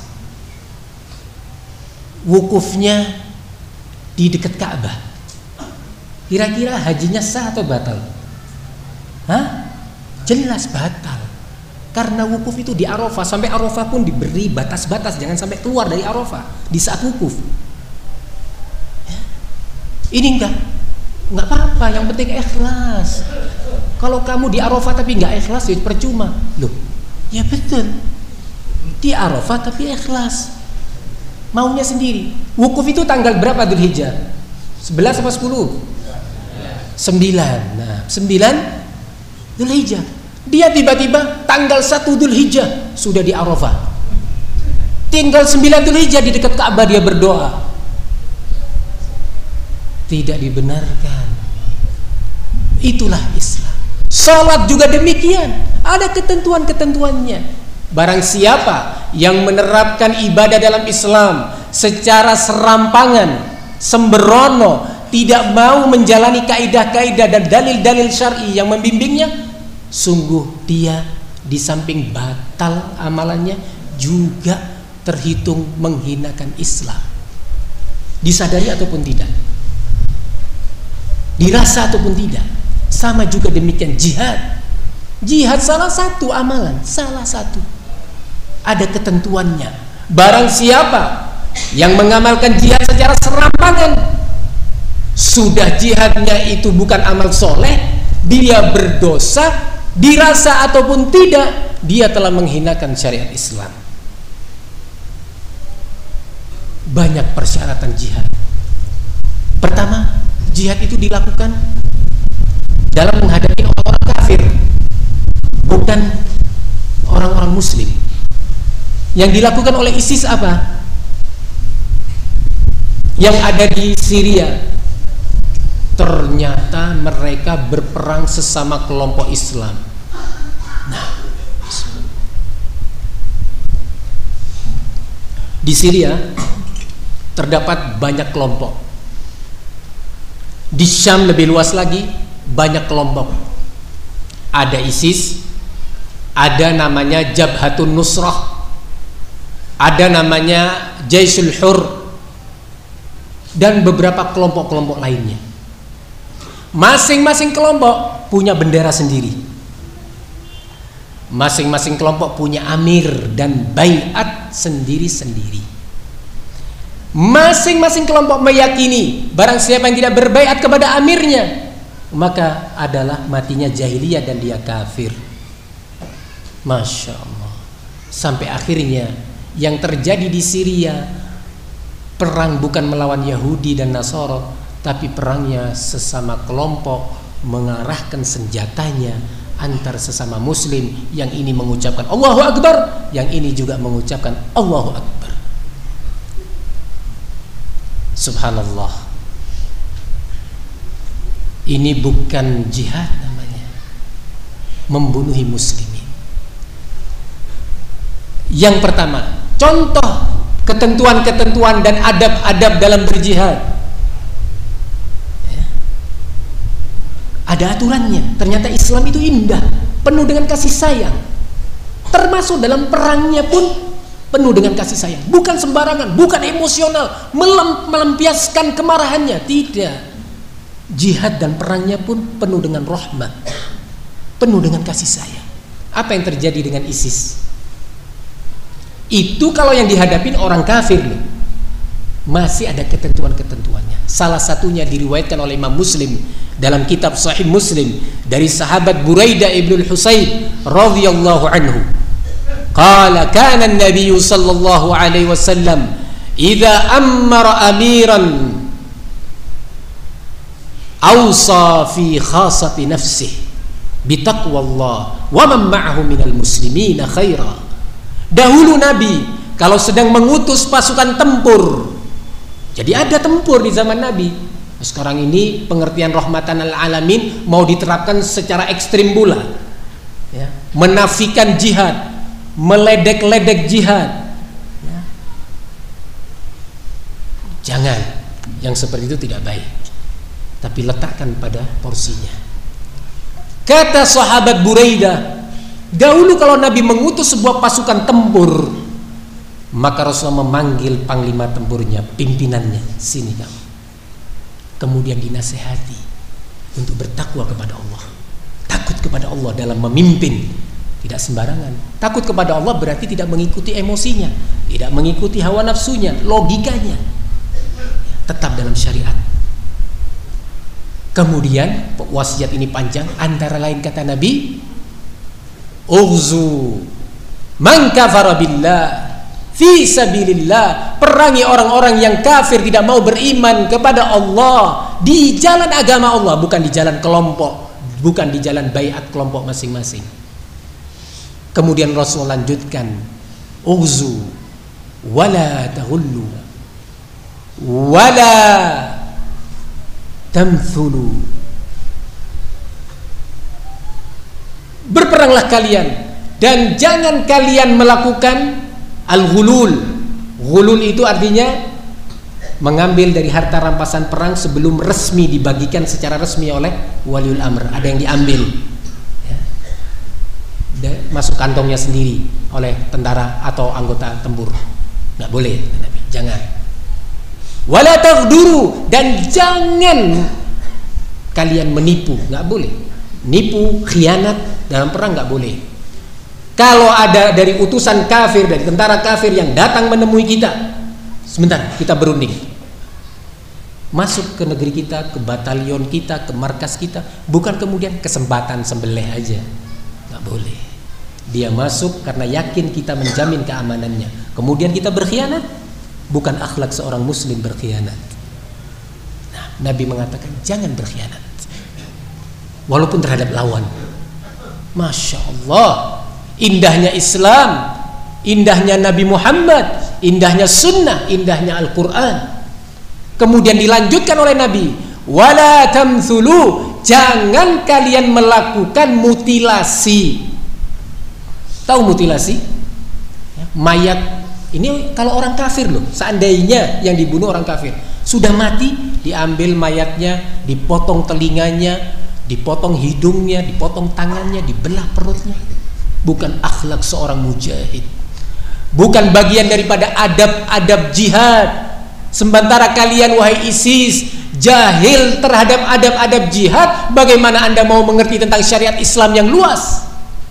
Speaker 1: wukufnya di dekat Ka'bah, kira-kira hajinya sah atau batal? Hah? Jelas batal. Karena wukuf itu di Arafah, sampai Arafah pun diberi batas-batas, jangan sampai keluar dari Arafah di saat wukuf. Ini enggak. nggak apa-apa, yang penting ikhlas. Kalau kamu di Arafah tapi nggak ikhlas, ya percuma. Loh, ya betul. Di Arafah tapi ikhlas, maunya sendiri. Wukuf itu tanggal berapa Dzulhijjah? 11 apa 10? 9. Nah, 9 Dzulhijjah. Dia tiba-tiba tanggal 1 Dzulhijjah sudah di Arafah. Tinggal 9 Dzulhijjah di dekat Ka'bah dia berdoa. Tidak dibenarkan. Itulah Islam. Salat juga demikian, ada ketentuan-ketentuannya. Barang siapa yang menerapkan ibadah dalam Islam secara serampangan, sembrono, tidak mau menjalani kaidah-kaidah dan dalil-dalil syar'i yang membimbingnya, sungguh dia di samping batal amalannya juga terhitung menghinakan Islam. Disadari ataupun tidak, dirasa ataupun tidak. Sama juga demikian jihad. Jihad salah satu amalan, salah satu. Ada ketentuannya. Barang siapa yang mengamalkan jihad secara serampangan, sudah jihadnya itu bukan amal soleh, dia berdosa, dirasa ataupun tidak, dia telah menghinakan syariat Islam. Banyak persyaratan jihad. Pertama, jihad itu dilakukan dalam menghadapi orang-orang kafir, bukan orang-orang muslim. Yang dilakukan oleh ISIS apa? Yang ada di Syria, ternyata mereka berperang sesama kelompok Islam. Nah, di Syria terdapat banyak kelompok. Di Syam lebih luas lagi, banyak kelompok. Ada ISIS, ada namanya Jabhatun Nusrah, ada namanya Jaisul Hur, dan beberapa kelompok-kelompok lainnya. Masing-masing kelompok punya bendera sendiri. Masing-masing kelompok punya amir dan baiat sendiri-sendiri. Masing-masing kelompok meyakini barang siapa yang tidak berbaiat kepada amirnya, maka adalah matinya jahiliyah dan dia kafir. Masya Allah. Sampai akhirnya yang terjadi di Syria, perang bukan melawan Yahudi dan Nasara, tapi perangnya sesama kelompok, mengarahkan senjatanya antar sesama muslim. Yang ini mengucapkan Allahu Akbar, yang ini juga mengucapkan Allahu Akbar. Subhanallah. Ini bukan jihad namanya, membunuhi muslimin. Yang pertama, contoh ketentuan-ketentuan dan adab-adab dalam berjihad. Ya. Ada aturannya. Ternyata Islam itu indah, penuh dengan kasih sayang. Termasuk dalam perangnya pun penuh dengan kasih sayang. Bukan sembarangan, bukan emosional, melampiaskan kemarahannya. Tidak. Jihad dan perangnya pun penuh dengan rahmat, penuh dengan kasih sayang. Apa yang terjadi dengan ISIS? Itu kalau yang dihadapin orang kafir loh, masih ada ketentuan-ketentuannya. Salah satunya diriwayatkan oleh Imam Muslim dalam kitab Sahih Muslim dari sahabat Buraidah ibn al-Husayb radhiyallahu anhu. Qala kana an-nabiy sallallahu alaihi wasallam idza amara amiran awsa fi khasati nafsihi bitaqwallah wa man ma'ahu minal muslimina khaira. Dahulu Nabi kalau sedang mengutus pasukan tempur, jadi ada tempur di zaman Nabi. Sekarang ini pengertian rahmatan lil alamin mau diterapkan secara ekstrim pula, ya, menafikan jihad, meledek-ledek jihad, ya. Jangan, yang seperti itu tidak baik, tapi letakkan pada porsinya. Kata sahabat Buraidah, dahulu kalau Nabi mengutus sebuah pasukan tempur, maka Rasulullah memanggil panglima tempurnya, pimpinannya, sini kamu. Kemudian dinasehati untuk bertakwa kepada Allah, takut kepada Allah dalam memimpin, tidak sembarangan. Takut kepada Allah berarti tidak mengikuti emosinya, tidak mengikuti hawa nafsunya, logikanya, tetap dalam syariat. Kemudian wasiat ini panjang, antara lain kata Nabi, ughzu man kafara billah fi sabilillah, perangi orang-orang yang kafir tidak mau beriman kepada Allah di jalan agama Allah, bukan di jalan kelompok, bukan di jalan baiat kelompok masing-masing. Kemudian Rasul lanjutkan, ughzu wala tahullu wala tamthulu, berperanglah kalian dan jangan kalian melakukan al-ghulul. Ghulul itu artinya mengambil dari harta rampasan perang sebelum resmi dibagikan secara resmi oleh waliul amr. Ada yang diambil ya, masuk kantongnya sendiri oleh tentara atau anggota tempur, nggak boleh, jangan. Wala taghduru, dan jangan kalian menipu, nggak boleh. Nipu, khianat dalam perang nggak boleh. Kalau ada dari utusan kafir, dari tentara kafir yang datang menemui kita, sebentar kita berunding, masuk ke negeri kita, ke batalion kita, ke markas kita, bukan kemudian kesempatan sembelih aja, nggak boleh. Dia masuk karena yakin kita menjamin keamanannya, kemudian kita berkhianat. Bukan akhlak seorang muslim berkhianat. Nah, Nabi mengatakan jangan berkhianat, walaupun terhadap lawan. Masya Allah, indahnya Islam, indahnya Nabi Muhammad, indahnya sunnah, indahnya Al-Quran. Kemudian dilanjutkan oleh Nabi, wala tamthulu, jangan kalian melakukan mutilasi. Tahu mutilasi? Mayat. Ini kalau orang kafir loh, seandainya yang dibunuh orang kafir sudah mati, diambil mayatnya, dipotong telinganya, dipotong hidungnya, dipotong tangannya, dibelah perutnya. Bukan akhlak seorang mujahid, bukan bagian daripada adab-adab jihad. Sementara kalian wahai ISIS jahil terhadap adab-adab jihad, bagaimana Anda mau mengerti tentang syariat Islam yang luas?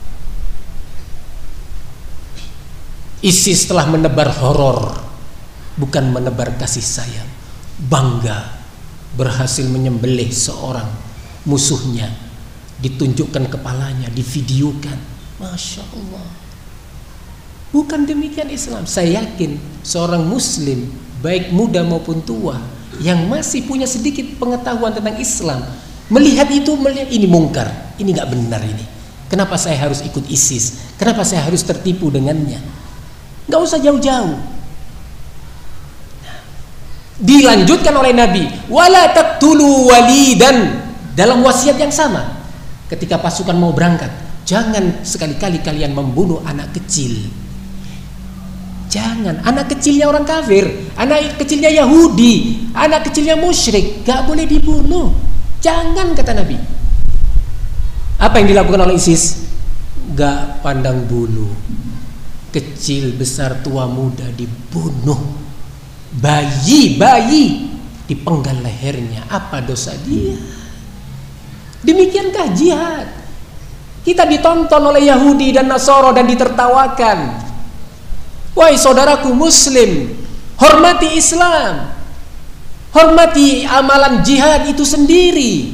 Speaker 1: ISIS telah menebar horor, bukan menebar kasih sayang. Bangga berhasil menyembelih seorang musuhnya, ditunjukkan kepalanya, divideokan. Masya Allah. Bukan demikian Islam. Saya yakin seorang muslim, baik muda maupun tua, yang masih punya sedikit pengetahuan tentang Islam, melihat itu, melihat ini mungkar, ini gak benar ini. Kenapa saya harus ikut ISIS? Kenapa saya harus tertipu dengannya? Gak usah jauh-jauh. Dilanjutkan oleh Nabi, wala taqtulu walidan, dalam wasiat yang sama. Ketika pasukan mau berangkat, jangan sekali-kali kalian membunuh anak kecil. Jangan, anak kecilnya orang kafir, anak kecilnya Yahudi, anak kecilnya musyrik, gak boleh dibunuh. Jangan, kata Nabi. Apa yang dilakukan oleh ISIS? Gak pandang bulu, kecil, besar, tua, muda dibunuh. Bayi dipenggal lehernya. Apa dosa dia? Demikiankah jihad? Kita ditonton oleh Yahudi dan Nasara dan ditertawakan. Wahai saudaraku muslim, hormati Islam, hormati amalan jihad itu sendiri.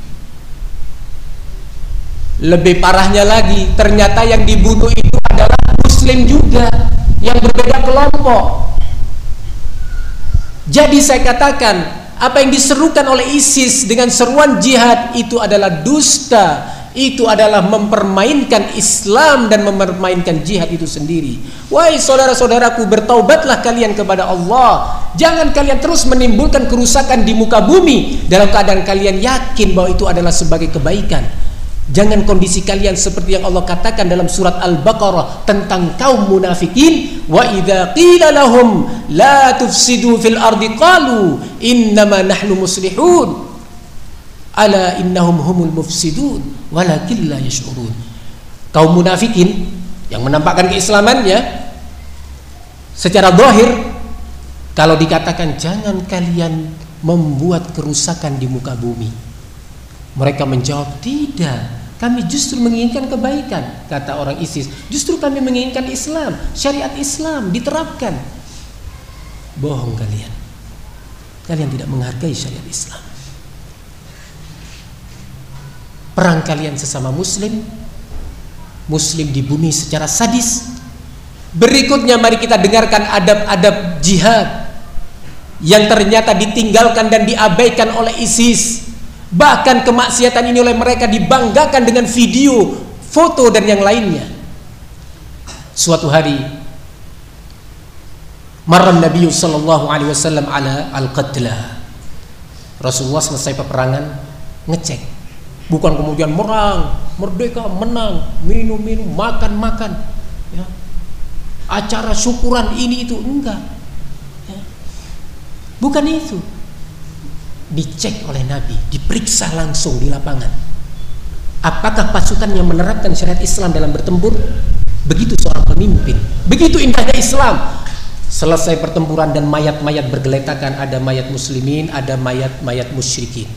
Speaker 1: Lebih parahnya lagi, ternyata yang dibunuh itu adalah muslim juga, yang berbeda kelompok. Jadi saya katakan, apa yang diserukan oleh ISIS dengan seruan jihad itu adalah dusta. Itu adalah mempermainkan Islam dan mempermainkan jihad itu sendiri. Wahai saudara-saudaraku, bertaubatlah kalian kepada Allah. Jangan kalian terus menimbulkan kerusakan di muka bumi dalam keadaan kalian yakin bahwa itu adalah sebagai kebaikan. Jangan kondisi kalian seperti yang Allah katakan dalam surat Al-Baqarah tentang kaum munafikin, wa idza qila lahum la tufsidu fil ardi qalu innama nahnu muslihun ala innahum humul mufsidun walakin la yash'urun. Kaum munafikin yang menampakkan keislamannya secara zahir, kalau dikatakan jangan kalian membuat kerusakan di muka bumi, mereka menjawab, tidak, kami justru menginginkan kebaikan. Kata orang ISIS, justru kami menginginkan Islam, syariat Islam diterapkan. Bohong kalian. Kalian tidak menghargai syariat Islam. perang kalian sesama muslim, muslim dibunuh secara sadis. Berikutnya mari kita dengarkan adab-adab jihad yang ternyata ditinggalkan dan diabaikan oleh ISIS. Bahkan kemaksiatan ini oleh mereka dibanggakan dengan video, foto dan yang lainnya. Suatu hari marran Nabi sallallahu alaihi wasallam ala al-qatla. Rasulullah selesai peperangan ngecek. Bukan kemudian merang, merdeka, menang, minum-minum, makan-makan, ya. Acara syukuran ini itu enggak, ya. Bukan itu. Dicek oleh Nabi, diperiksa langsung di lapangan. Apakah pasukan yang menerapkan syariat Islam dalam bertempur? Begitu seorang pemimpin. Begitu indahnya Islam. Selesai pertempuran dan mayat-mayat bergeletakan, ada mayat muslimin, ada mayat-mayat musyrikin.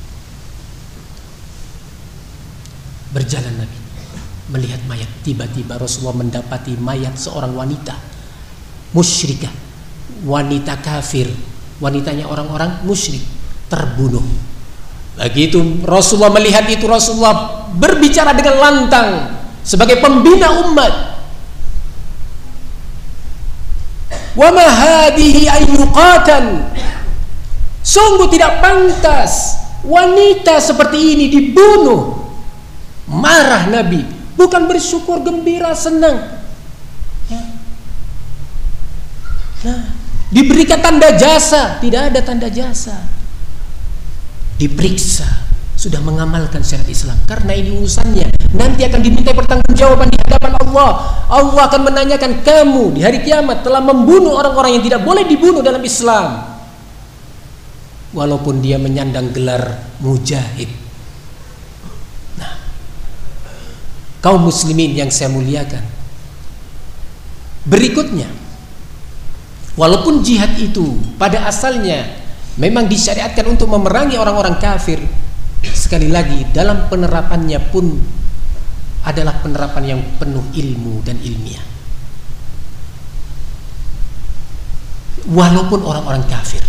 Speaker 1: Berjalan Nabi melihat mayat, tiba-tiba Rasulullah mendapati mayat seorang wanita musyrikah, wanita kafir, wanitanya orang-orang musyrik, terbunuh. Begitu Rasulullah melihat itu, Rasulullah berbicara dengan lantang sebagai pembina umat. Wa ma hadhihi ayyuqatan, sungguh tidak pantas wanita seperti ini dibunuh. Marah Nabi, bukan bersyukur, gembira, senang, ya. Nah, diberikan tanda jasa, tidak ada tanda jasa. Diperiksa, sudah mengamalkan syariat Islam. Karena ini urusannya nanti akan diminta pertanggungjawaban di hadapan Allah. Allah akan menanyakan, kamu di hari kiamat telah membunuh orang-orang yang tidak boleh dibunuh dalam Islam, walaupun dia menyandang gelar mujahid. Nah, kaum muslimin yang saya muliakan, berikutnya, walaupun jihad itu pada asalnya memang disyariatkan untuk memerangi orang-orang kafir, sekali lagi dalam penerapannya pun adalah penerapan yang penuh ilmu dan ilmiah. Walaupun orang-orang kafir,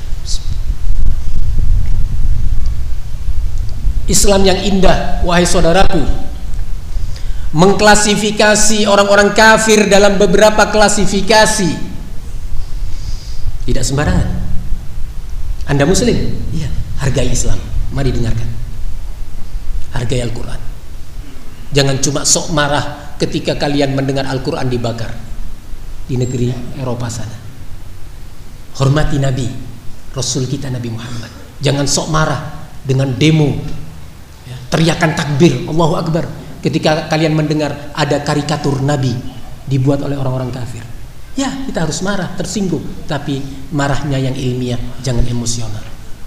Speaker 1: Islam yang indah, wahai saudaraku, mengklasifikasi orang-orang kafir dalam beberapa klasifikasi. Tidak sembarangan. Anda muslim? Iya, hargai Islam. Mari dengarkan. Hargai Al-Quran. Jangan cuma sok marah ketika kalian mendengar Al-Quran dibakar di negeri Eropa sana. Hormati Nabi, Rasul kita Nabi Muhammad. Jangan sok marah dengan demo, ya, teriakan takbir, Allahu Akbar, ketika kalian mendengar ada karikatur Nabi dibuat oleh orang-orang kafir. Ya, kita harus marah, tersinggung, tapi marahnya yang ilmiah, jangan emosional.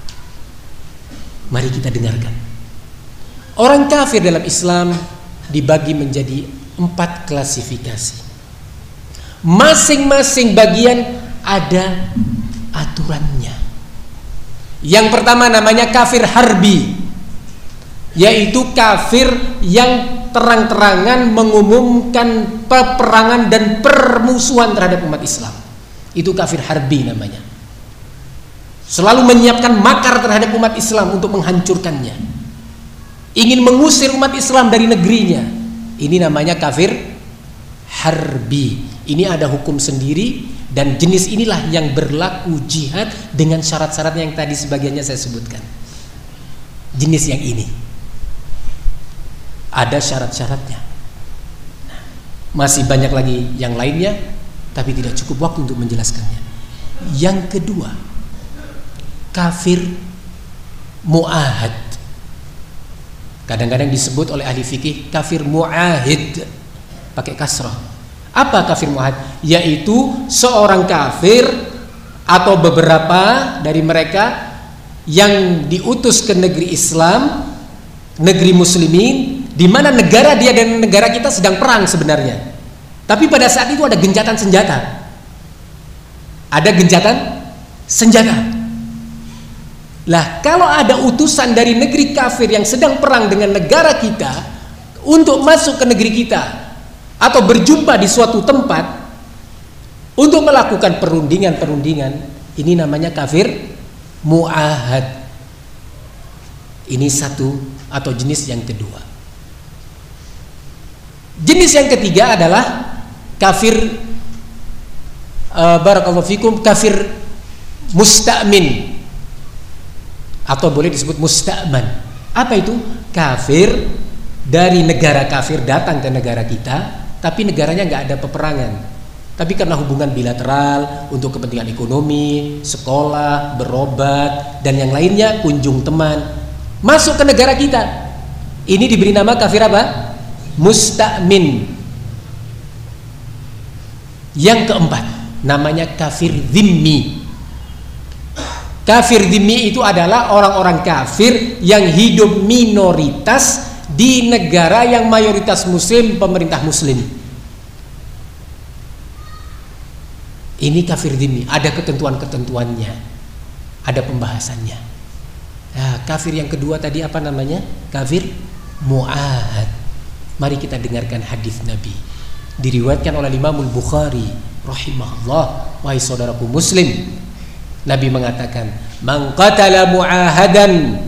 Speaker 1: Mari kita dengarkan. Orang kafir dalam Islam dibagi menjadi 4 klasifikasi. Masing-masing bagian ada aturannya. Yang pertama namanya kafir harbi, yaitu kafir yang terang-terangan mengumumkan peperangan dan permusuhan terhadap umat Islam. Itu kafir harbi namanya. Selalu menyiapkan makar terhadap umat Islam untuk menghancurkannya, ingin mengusir umat Islam dari negerinya. Ini namanya kafir harbi. Ini ada hukum sendiri, dan jenis inilah yang berlaku jihad dengan syarat-syarat yang tadi sebagiannya saya sebutkan. Jenis yang ini ada syarat-syaratnya. Masih banyak lagi yang lainnya, tapi tidak cukup waktu untuk menjelaskannya. Yang kedua, kafir mu'ahad. Kadang-kadang disebut oleh ahli fikih kafir mu'ahid, pakai kasrah. Apa kafir mu'ahad? Yaitu seorang kafir atau beberapa dari mereka yang diutus ke negeri Islam, negeri muslimin, di mana negara dia dan negara kita sedang perang sebenarnya. Tapi pada saat itu ada gencatan senjata. Ada gencatan senjata. Lah, kalau ada utusan dari negeri kafir yang sedang perang dengan negara kita untuk masuk ke negeri kita atau berjumpa di suatu tempat untuk melakukan perundingan, ini namanya kafir mu'ahad. Ini satu atau jenis yang kedua. Jenis yang ketiga adalah kafir barakallahu fikum, kafir musta'min atau boleh disebut musta'man. Apa itu? Kafir dari negara kafir datang ke negara kita, tapi negaranya nggak ada peperangan, tapi karena hubungan bilateral untuk kepentingan ekonomi, sekolah, berobat, dan yang lainnya, kunjung teman, masuk ke negara kita. Ini diberi nama kafir apa? Musta'min. Yang keempat namanya kafir dhimmi. Kafir dhimmi itu adalah orang-orang kafir yang hidup minoritas di negara yang mayoritas muslim, pemerintah muslim. Ini kafir dhimmi, ada ketentuan-ketentuannya, ada pembahasannya. Nah, kafir yang kedua tadi apa namanya? Kafir mu'ahad. Mari kita dengarkan hadis Nabi. Diriwayatkan oleh Imam Al-Bukhari rahimahullah. Wahai saudaraku muslim, Nabi mengatakan, "Man qatala mu'ahadan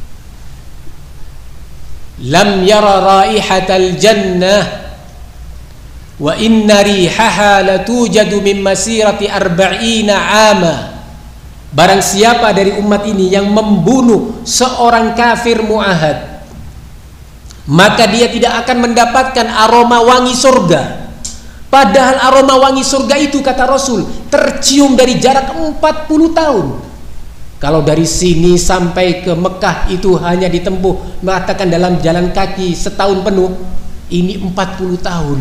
Speaker 1: lam yara raihatal jannah wa inna rihaha latujadu min masirati arba'ina 'ama." Barang siapa dari umat ini yang membunuh seorang kafir mu'ahad, maka dia tidak akan mendapatkan aroma wangi surga. Padahal aroma wangi surga itu, kata Rasul, tercium dari jarak 40 tahun. Kalau dari sini sampai ke Mekah itu hanya ditempuh, mengatakan dalam jalan kaki setahun penuh, ini 40 tahun.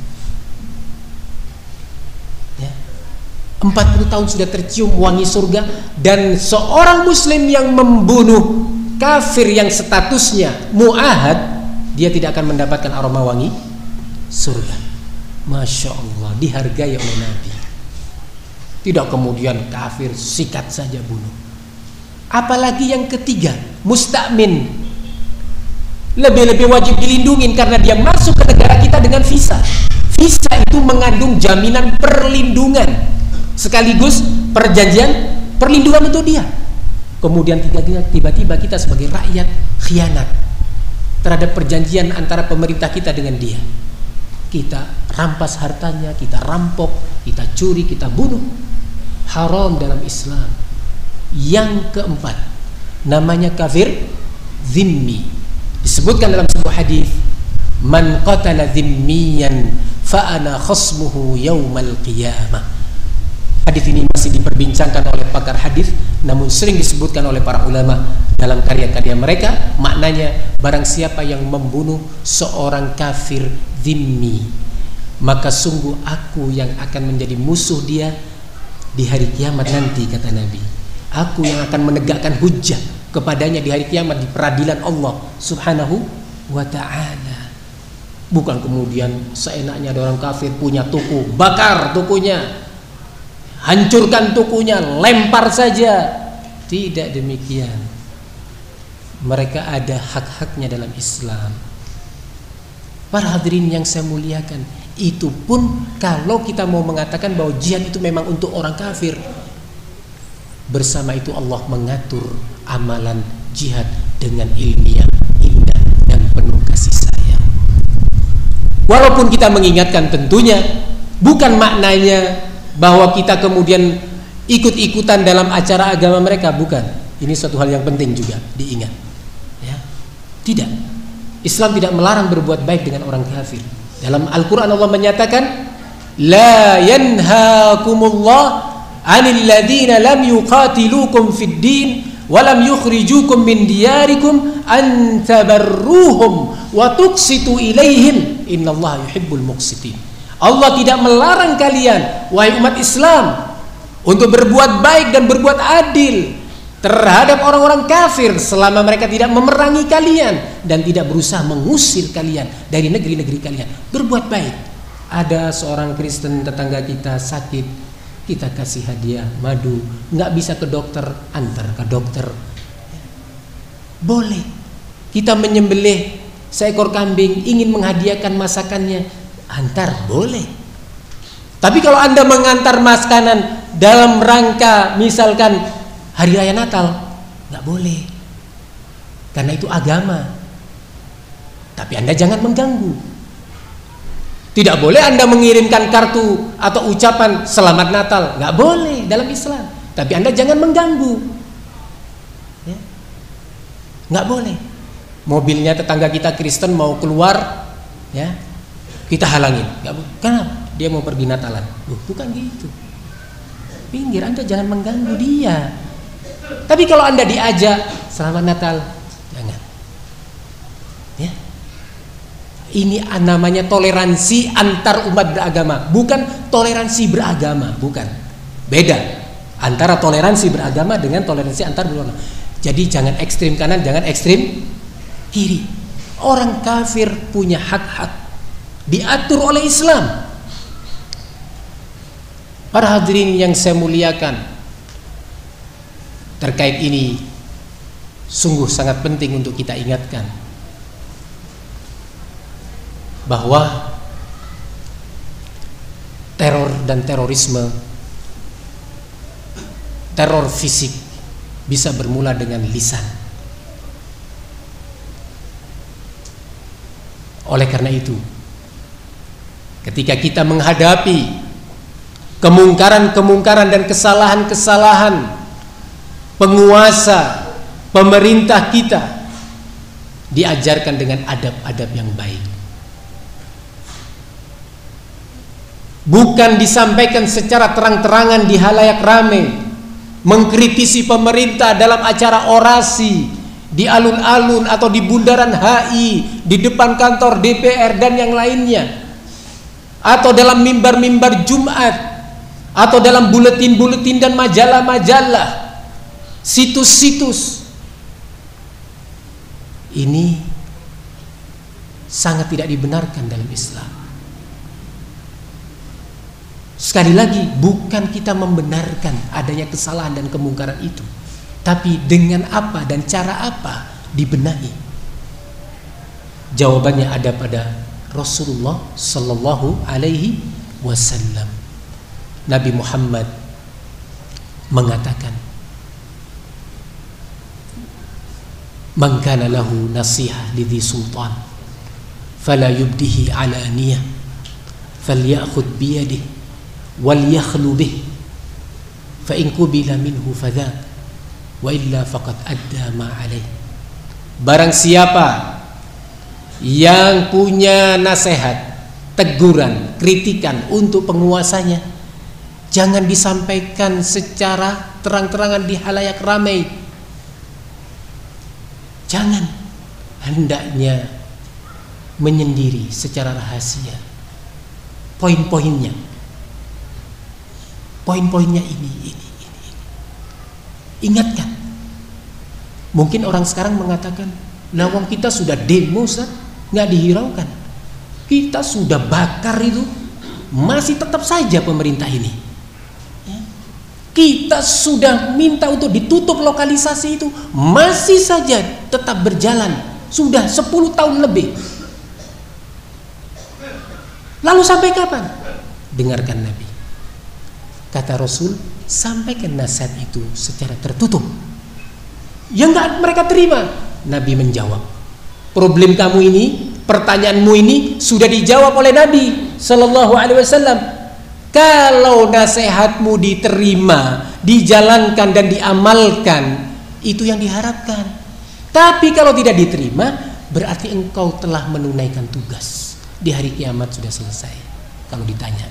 Speaker 1: Ya. 40 tahun sudah tercium wangi surga. Dan seorang muslim yang membunuh kafir yang statusnya mu'ahad, dia tidak akan mendapatkan aroma wangi surga. Masya Allah, dihargai oleh Nabi. Tidak kemudian kafir sikat saja bunuh. Apalagi yang ketiga, musta'min. Lebih-lebih wajib dilindungi karena dia masuk ke negara kita dengan visa. Visa itu mengandung jaminan perlindungan sekaligus perjanjian perlindungan untuk dia. Kemudian tiba-tiba kita sebagai rakyat khianat terhadap perjanjian antara pemerintah kita dengan dia. Kita rampas hartanya, kita rampok, kita curi, kita bunuh. Haram dalam Islam. Yang keempat namanya kafir zimmi. Disebutkan dalam sebuah hadis, "Man qatala zimmiyan fa ana khasmuhu yaumal qiyamah." Hadis ini masih diperbincangkan oleh pakar hadis, namun sering disebutkan oleh para ulama dalam karya-karya mereka. Maknanya, barang siapa yang membunuh seorang kafir zimmi, maka sungguh aku yang akan menjadi musuh dia di hari kiamat nanti, kata Nabi. Aku yang akan menegakkan hujjah kepadanya di hari kiamat, di peradilan Allah Subhanahu wa ta'ala. Bukan kemudian seenaknya ada orang kafir punya tuku, bakar tukunya, hancurkan tukunya, lempar saja. Tidak demikian. Mereka ada hak-haknya dalam Islam. Para hadirin yang saya muliakan, itu pun kalau kita mau mengatakan bahwa jihad itu memang untuk orang kafir. Bersama itu Allah mengatur amalan jihad dengan ilmiah, indah, dan penuh kasih sayang. Walaupun kita mengingatkan tentunya bukan maknanya bahwa kita kemudian ikut-ikutan dalam acara agama mereka, bukan. Ini suatu hal yang penting juga diingat. Ya. Tidak. Islam tidak melarang berbuat baik dengan orang kafir. Dalam Al-Quran Allah menyatakan, "La yanhaakumullah 'anil ladzina lam yuqatilukum fid din wa lam yukhrijukum min diyarikum an tabarruhum wa tuqsitu ilaihim innallaha yuhibbul muqsitin." Allah tidak melarang kalian, wahai umat Islam, untuk berbuat baik dan berbuat adil terhadap orang-orang kafir selama mereka tidak memerangi kalian dan tidak berusaha mengusir kalian dari negeri-negeri kalian. Berbuat baik. Ada seorang Kristen tetangga kita sakit, kita kasih hadiah madu. Nggak bisa ke dokter, antar ke dokter. Boleh. Kita menyembelih seekor kambing, ingin menghadiahkan masakannya, antar, boleh. Tapi kalau Anda mengantar makanan dalam rangka misalkan Hari Raya Natal, nggak boleh, karena itu agama. Tapi Anda jangan mengganggu. Tidak boleh Anda mengirimkan kartu atau ucapan selamat Natal, nggak boleh dalam Islam. Tapi Anda jangan mengganggu, ya. Nggak boleh. Mobilnya tetangga kita Kristen mau keluar, ya, kita halangin. Nggak boleh. Kenapa? Dia mau pergi Natalan. Bukan gitu. Pinggir, Anda jangan mengganggu dia. Tapi kalau Anda diajak selamat Natal, jangan. Ya. Ini namanya toleransi antar umat beragama, bukan toleransi beragama, bukan. Beda antara toleransi beragama dengan toleransi antar beragama. Jadi jangan ekstrim kanan, jangan ekstrim kiri. Orang kafir punya hak-hak diatur oleh Islam. Para hadirin yang saya muliakan, terkait ini sungguh sangat penting untuk kita ingatkan bahwa teror dan terorisme, teror fisik bisa bermula dengan lisan. Oleh karena itu, ketika kita menghadapi kemungkaran-kemungkaran dan kesalahan-kesalahan penguasa, pemerintah kita, diajarkan dengan adab-adab yang baik. Bukan disampaikan secara terang-terangan di halayak ramai, mengkritisi pemerintah dalam acara orasi, di alun-alun atau di bundaran HI, di depan kantor DPR dan yang lainnya, atau dalam mimbar-mimbar Jumat, atau dalam buletin-buletin dan majalah-majalah, situs-situs. Ini sangat tidak dibenarkan dalam Islam. Sekali lagi, bukan kita membenarkan adanya kesalahan dan kemungkaran itu, tapi dengan apa dan cara apa dibenahi. Jawabannya ada pada Rasulullah Sallallahu Alaihi Wasallam. Nabi Muhammad mengatakan, "Man kana lahu nasihah lidhi sultan, fala yubdihi alaniyah, falyakhudh biyadihi wal yakhlu bih, fa in qubila minhu fadhak, wa illa faqad adda ma alaih." Barang siapa yang punya nasihat, teguran, kritikan untuk penguasanya, jangan disampaikan secara terang-terangan di halayak ramai. Jangan, hendaknya menyendiri secara rahasia. Poin-poinnya ini. Ingatkan. Mungkin orang sekarang mengatakan, "Nah, wong kita sudah demo, Ustaz, nggak dihiraukan. Kita sudah bakar itu, masih tetap saja pemerintah ini. Ya. Kita sudah minta untuk ditutup lokalisasi itu, masih saja tetap berjalan. Sudah 10 tahun lebih. Lalu sampai kapan?" Dengarkan Nabi. Kata Rasul, sampaikan nasihat itu secara tertutup. Yang enggak mereka terima. Nabi menjawab, problem kamu ini, pertanyaanmu ini sudah dijawab oleh Nabi Sallallahu Alaihi Wasallam. Kalau nasihatmu diterima, dijalankan dan diamalkan, itu yang diharapkan. Tapi kalau tidak diterima, berarti engkau telah menunaikan tugas. Di hari kiamat sudah selesai. Kalau ditanya.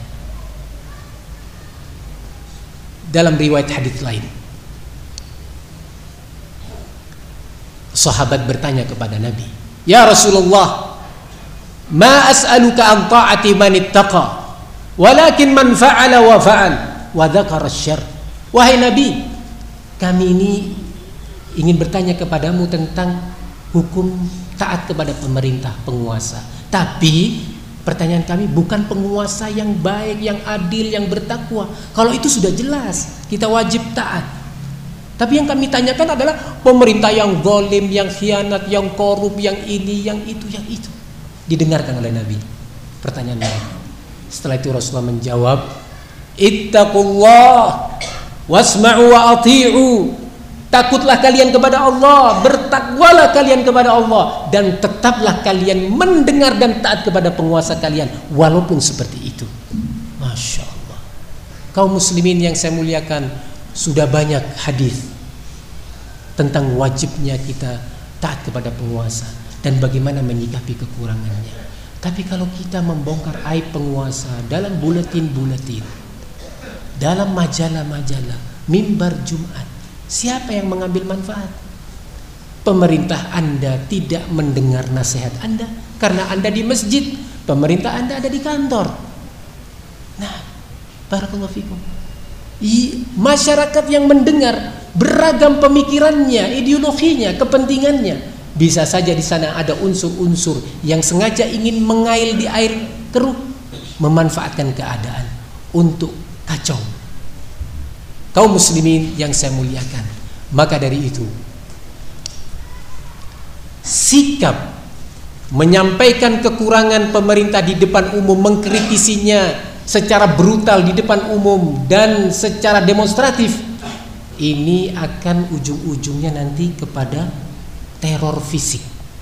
Speaker 1: Dalam riwayat hadits lain, sahabat bertanya kepada Nabi, "Ya Rasulullah, ma as'aluka an ta'ati man ittaqa, walakin man fa'ala wa fa'al wa dzakara asy-syarr." Wahai Nabi, kami ini ingin bertanya kepadamu tentang hukum taat kepada pemerintah, penguasa. Tapi pertanyaan kami bukan penguasa yang baik, yang adil, yang bertakwa. Kalau itu sudah jelas, kita wajib taat. Tapi yang kami tanyakan adalah pemerintah yang zalim, yang khianat, yang korup, yang ini, yang itu, yang itu. Didengarkan oleh Nabi pertanyaan Nabi. Setelah itu Rasulullah menjawab, "Ittaqullah wasma'u wa ati'u." Takutlah kalian kepada Allah, bertakwa bertakwalah kalian kepada Allah dan tetaplah kalian mendengar dan taat kepada penguasa kalian walaupun seperti itu. Masya Allah. Kaum muslimin yang saya muliakan, sudah banyak hadis tentang wajibnya kita taat kepada penguasa dan bagaimana menyikapi kekurangannya. Tapi kalau kita membongkar aib penguasa dalam buletin-buletin, dalam majalah-majalah, mimbar Jumat, siapa yang mengambil manfaat? Pemerintah Anda tidak mendengar nasihat Anda karena Anda di masjid, pemerintah Anda ada di kantor. Nah, barakallahu fikum. Masyarakat yang mendengar beragam pemikirannya, ideologinya, kepentingannya. Bisa saja di sana ada unsur-unsur yang sengaja ingin mengail di air keruh, memanfaatkan keadaan untuk kacau. Kaum muslimin yang saya muliakan, maka dari itu sikap menyampaikan kekurangan pemerintah di depan umum, mengkritisinya secara brutal di depan umum dan secara demonstratif, ini akan ujung-ujungnya nanti kepada teror fisik.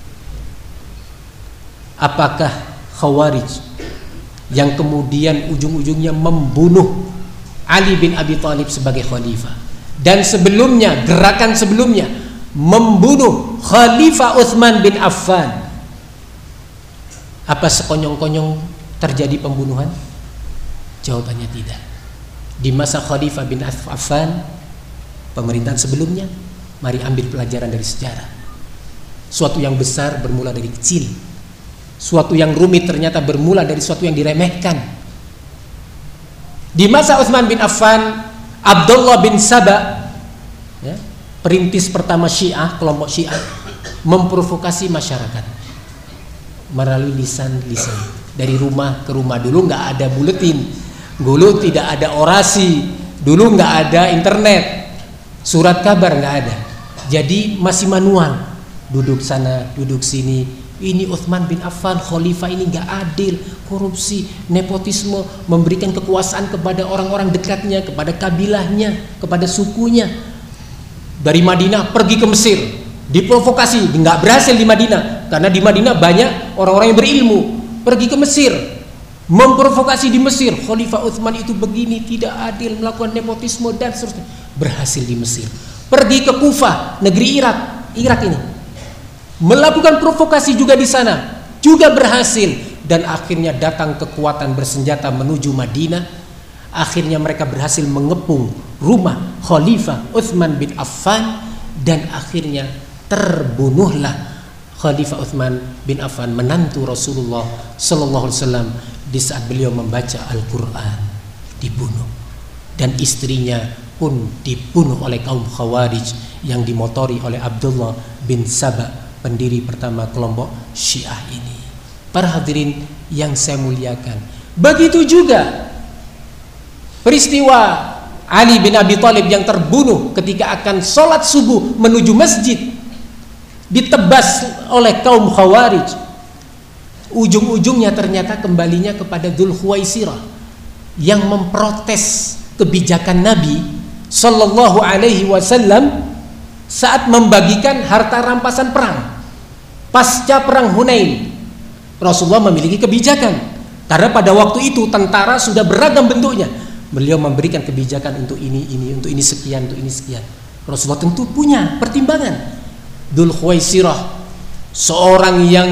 Speaker 1: Apakah Khawarij yang kemudian ujung-ujungnya membunuh Ali bin Abi Thalib sebagai khalifah, dan sebelumnya, gerakan sebelumnya membunuh Khalifah Utsman bin Affan, apa sekonyong-konyong terjadi pembunuhan? Jawabannya tidak. Di masa Khalifah bin Affan, pemerintahan sebelumnya, mari ambil pelajaran dari sejarah. Suatu yang besar bermula dari kecil, suatu yang rumit ternyata bermula dari suatu yang diremehkan. Di masa Utsman bin Affan, Abdullah bin Saba, ya, perintis pertama Syiah, kelompok Syiah, memprovokasi masyarakat melalui lisan-lisan, dari rumah ke rumah. Dulu nggak ada buletin, dulu tidak ada orasi, dulu nggak ada internet, surat kabar nggak ada, jadi masih manual. Duduk sana, duduk sini. Ini Utsman bin Affan, khalifah ini nggak adil, korupsi, nepotisme, memberikan kekuasaan kepada orang-orang dekatnya, kepada kabilahnya, kepada sukunya. Dari Madinah pergi ke Mesir, diprovokasi, nggak berhasil di Madinah karena di Madinah banyak orang-orang yang berilmu. Pergi ke Mesir, memprovokasi di Mesir, Khalifah Utsman itu begini, tidak adil, melakukan nepotisme dan seterusnya. Berhasil di Mesir. Pergi ke Kufah, negeri Irak ini, melakukan provokasi juga di sana, juga berhasil. Dan akhirnya datang kekuatan bersenjata menuju Madinah. Akhirnya mereka berhasil mengepung rumah Khalifah Utsman bin Affan, dan akhirnya terbunuhlah Khalifah Utsman bin Affan, menantu Rasulullah sallallahu alaihi wasallam, di saat beliau membaca Al-Qur'an, dibunuh. Dan istrinya pun dibunuh oleh kaum Khawarij yang dimotori oleh Abdullah bin Saba, pendiri pertama kelompok Syiah ini. Para hadirin yang saya muliakan, begitu juga peristiwa Ali bin Abi Thalib yang terbunuh ketika akan sholat subuh menuju masjid, ditebas oleh kaum Khawarij. Ujung-ujungnya ternyata kembalinya kepada Dzul Khuwaisirah yang memprotes kebijakan Nabi Sallallahu Alaihi Wasallam saat membagikan harta rampasan perang pasca perang Hunain. Rasulullah memiliki kebijakan karena pada waktu itu tentara sudah beragam bentuknya. Beliau memberikan kebijakan untuk ini, untuk ini sekian, untuk ini sekian. Rasulullah tentu punya pertimbangan. Dzul Khuwaisirah, seorang yang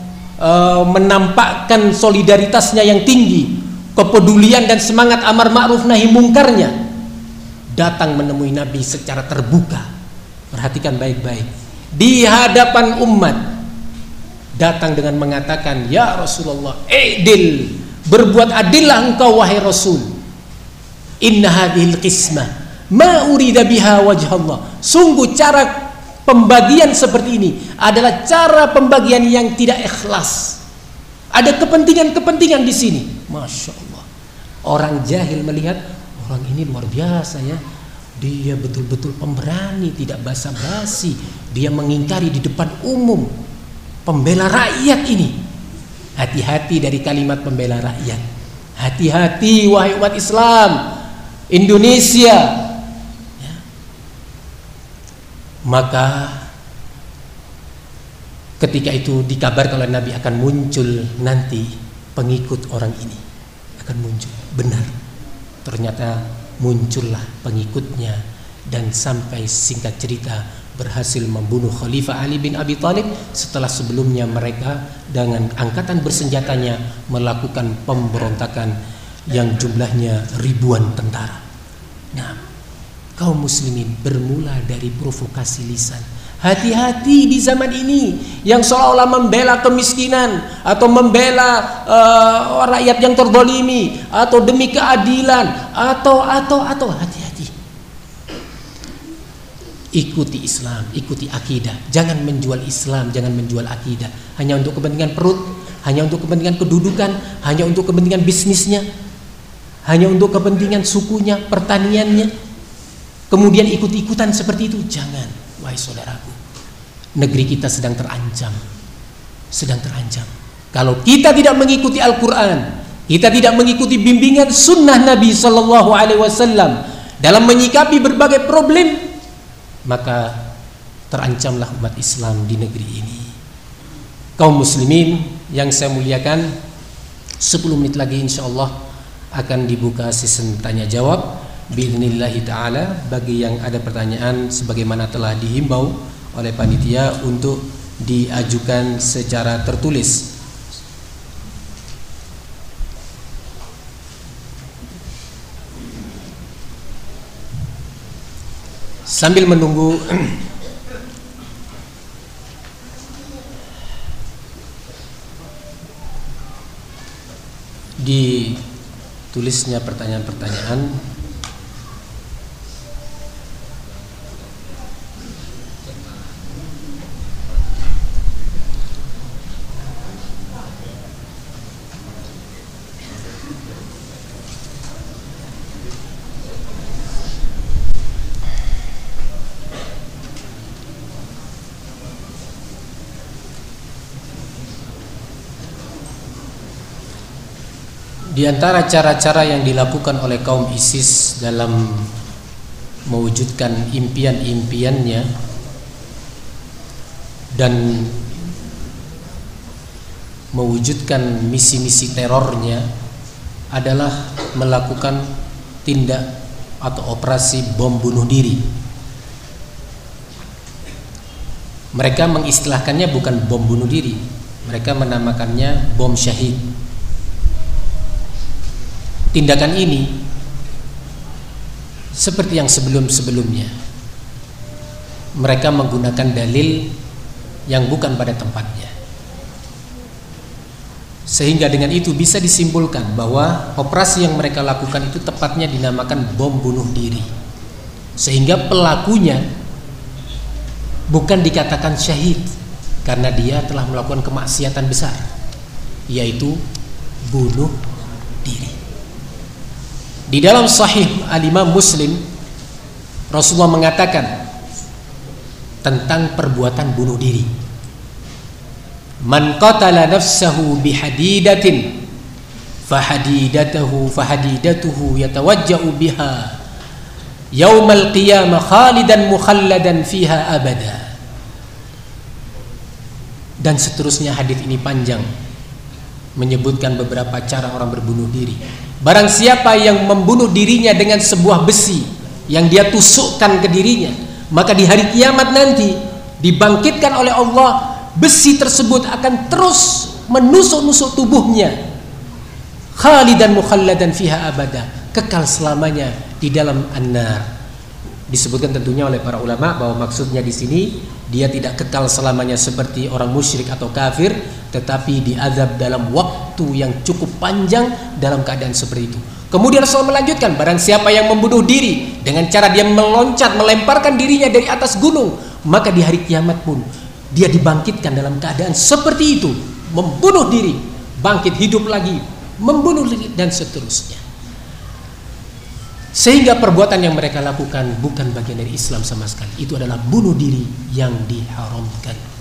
Speaker 1: menampakkan solidaritasnya yang tinggi, kepedulian dan semangat amar ma'ruf nahi mungkarnya, datang menemui Nabi secara terbuka. Perhatikan baik-baik, di hadapan umat, datang dengan mengatakan, ya Rasulullah, i'dil, berbuat adillah engkau wahai Rasul. Inna hadhil qismah ma urida biha wajhallah. Sungguh cara pembagian seperti ini adalah cara pembagian yang tidak ikhlas. Ada kepentingan-kepentingan di sini. Masya Allah. Orang jahil melihat, orang ini luar biasa ya. Dia betul-betul pemberani, tidak basa-basi. Dia mengingkari di depan umum. Pembela rakyat ini. Hati-hati dari kalimat pembela rakyat. Hati-hati wahai umat Islam Indonesia. Ya. Maka ketika itu dikabarkan oleh Nabi akan muncul nanti pengikut orang ini, akan muncul. Benar, ternyata muncullah pengikutnya, dan sampai singkat cerita berhasil membunuh Khalifah Ali bin Abi Thalib setelah sebelumnya mereka dengan angkatan bersenjatanya melakukan pemberontakan yang jumlahnya ribuan tentara. Nah, kaum muslimin bermula dari provokasi lisan. Hati-hati di zaman ini yang seolah-olah membela kemiskinan atau membela rakyat yang terzalimi atau demi keadilan atau hati-hati. Ikuti Islam, ikuti akidah. Jangan menjual Islam, jangan menjual akidah hanya untuk kepentingan perut, hanya untuk kepentingan kedudukan, hanya untuk kepentingan bisnisnya, hanya untuk kepentingan sukunya, pertaniannya. Kemudian ikut-ikutan seperti itu. Jangan, wahai saudaraku. Negeri kita sedang terancam. Sedang terancam. Kalau kita tidak mengikuti Al-Quran, kita tidak mengikuti bimbingan sunnah Nabi SAW dalam menyikapi berbagai problem, maka terancamlah umat Islam di negeri ini. Kaum muslimin yang saya muliakan, 10 menit lagi insyaallah akan dibuka season tanya jawab biidznillah taala. Bagi yang ada pertanyaan sebagaimana telah dihimbau oleh panitia untuk diajukan secara tertulis. Sambil menunggu ditulisnya pertanyaan-pertanyaan, di antara cara-cara yang dilakukan oleh kaum ISIS dalam mewujudkan impian-impiannya dan mewujudkan misi-misi terornya adalah melakukan tindak atau operasi bom bunuh diri. Mereka mengistilahkannya bukan bom bunuh diri, mereka menamakannya bom syahid. Tindakan ini seperti yang sebelum-sebelumnya, mereka menggunakan dalil yang bukan pada tempatnya, sehingga dengan itu bisa disimpulkan bahwa operasi yang mereka lakukan itu tepatnya dinamakan bom bunuh diri, sehingga pelakunya bukan dikatakan syahid karena dia telah melakukan kemaksiatan besar, yaitu bunuh diri. Di dalam Sahih Al-Imam Muslim, Rasulullah mengatakan tentang perbuatan bunuh diri. Man qatala nafsahu bihadidatin fahadidatuhu yatawajja'u biha yaumal qiyamah khalidan mukhalladan fiha abada. Dan seterusnya, hadis ini panjang menyebutkan beberapa cara orang berbunuh diri. Barang siapa yang membunuh dirinya dengan sebuah besi yang dia tusukkan ke dirinya, maka di hari kiamat nanti dibangkitkan oleh Allah, besi tersebut akan terus menusuk-nusuk tubuhnya, khalidan mukhalladan fiha abada, kekal selamanya di dalam an-nar. Disebutkan tentunya oleh para ulama bahwa maksudnya di sini dia tidak kekal selamanya seperti orang musyrik atau kafir, tetapi diazab dalam waktu yang cukup panjang dalam keadaan seperti itu. Kemudian Rasul melanjutkan, barang siapa yang membunuh diri dengan cara dia meloncat, melemparkan dirinya dari atas gunung, maka di hari kiamat pun dia dibangkitkan dalam keadaan seperti itu, membunuh diri, bangkit hidup lagi, membunuh diri, dan seterusnya. Sehingga perbuatan yang mereka lakukan bukan bagian dari Islam sama sekali. Itu adalah bunuh diri yang diharamkan.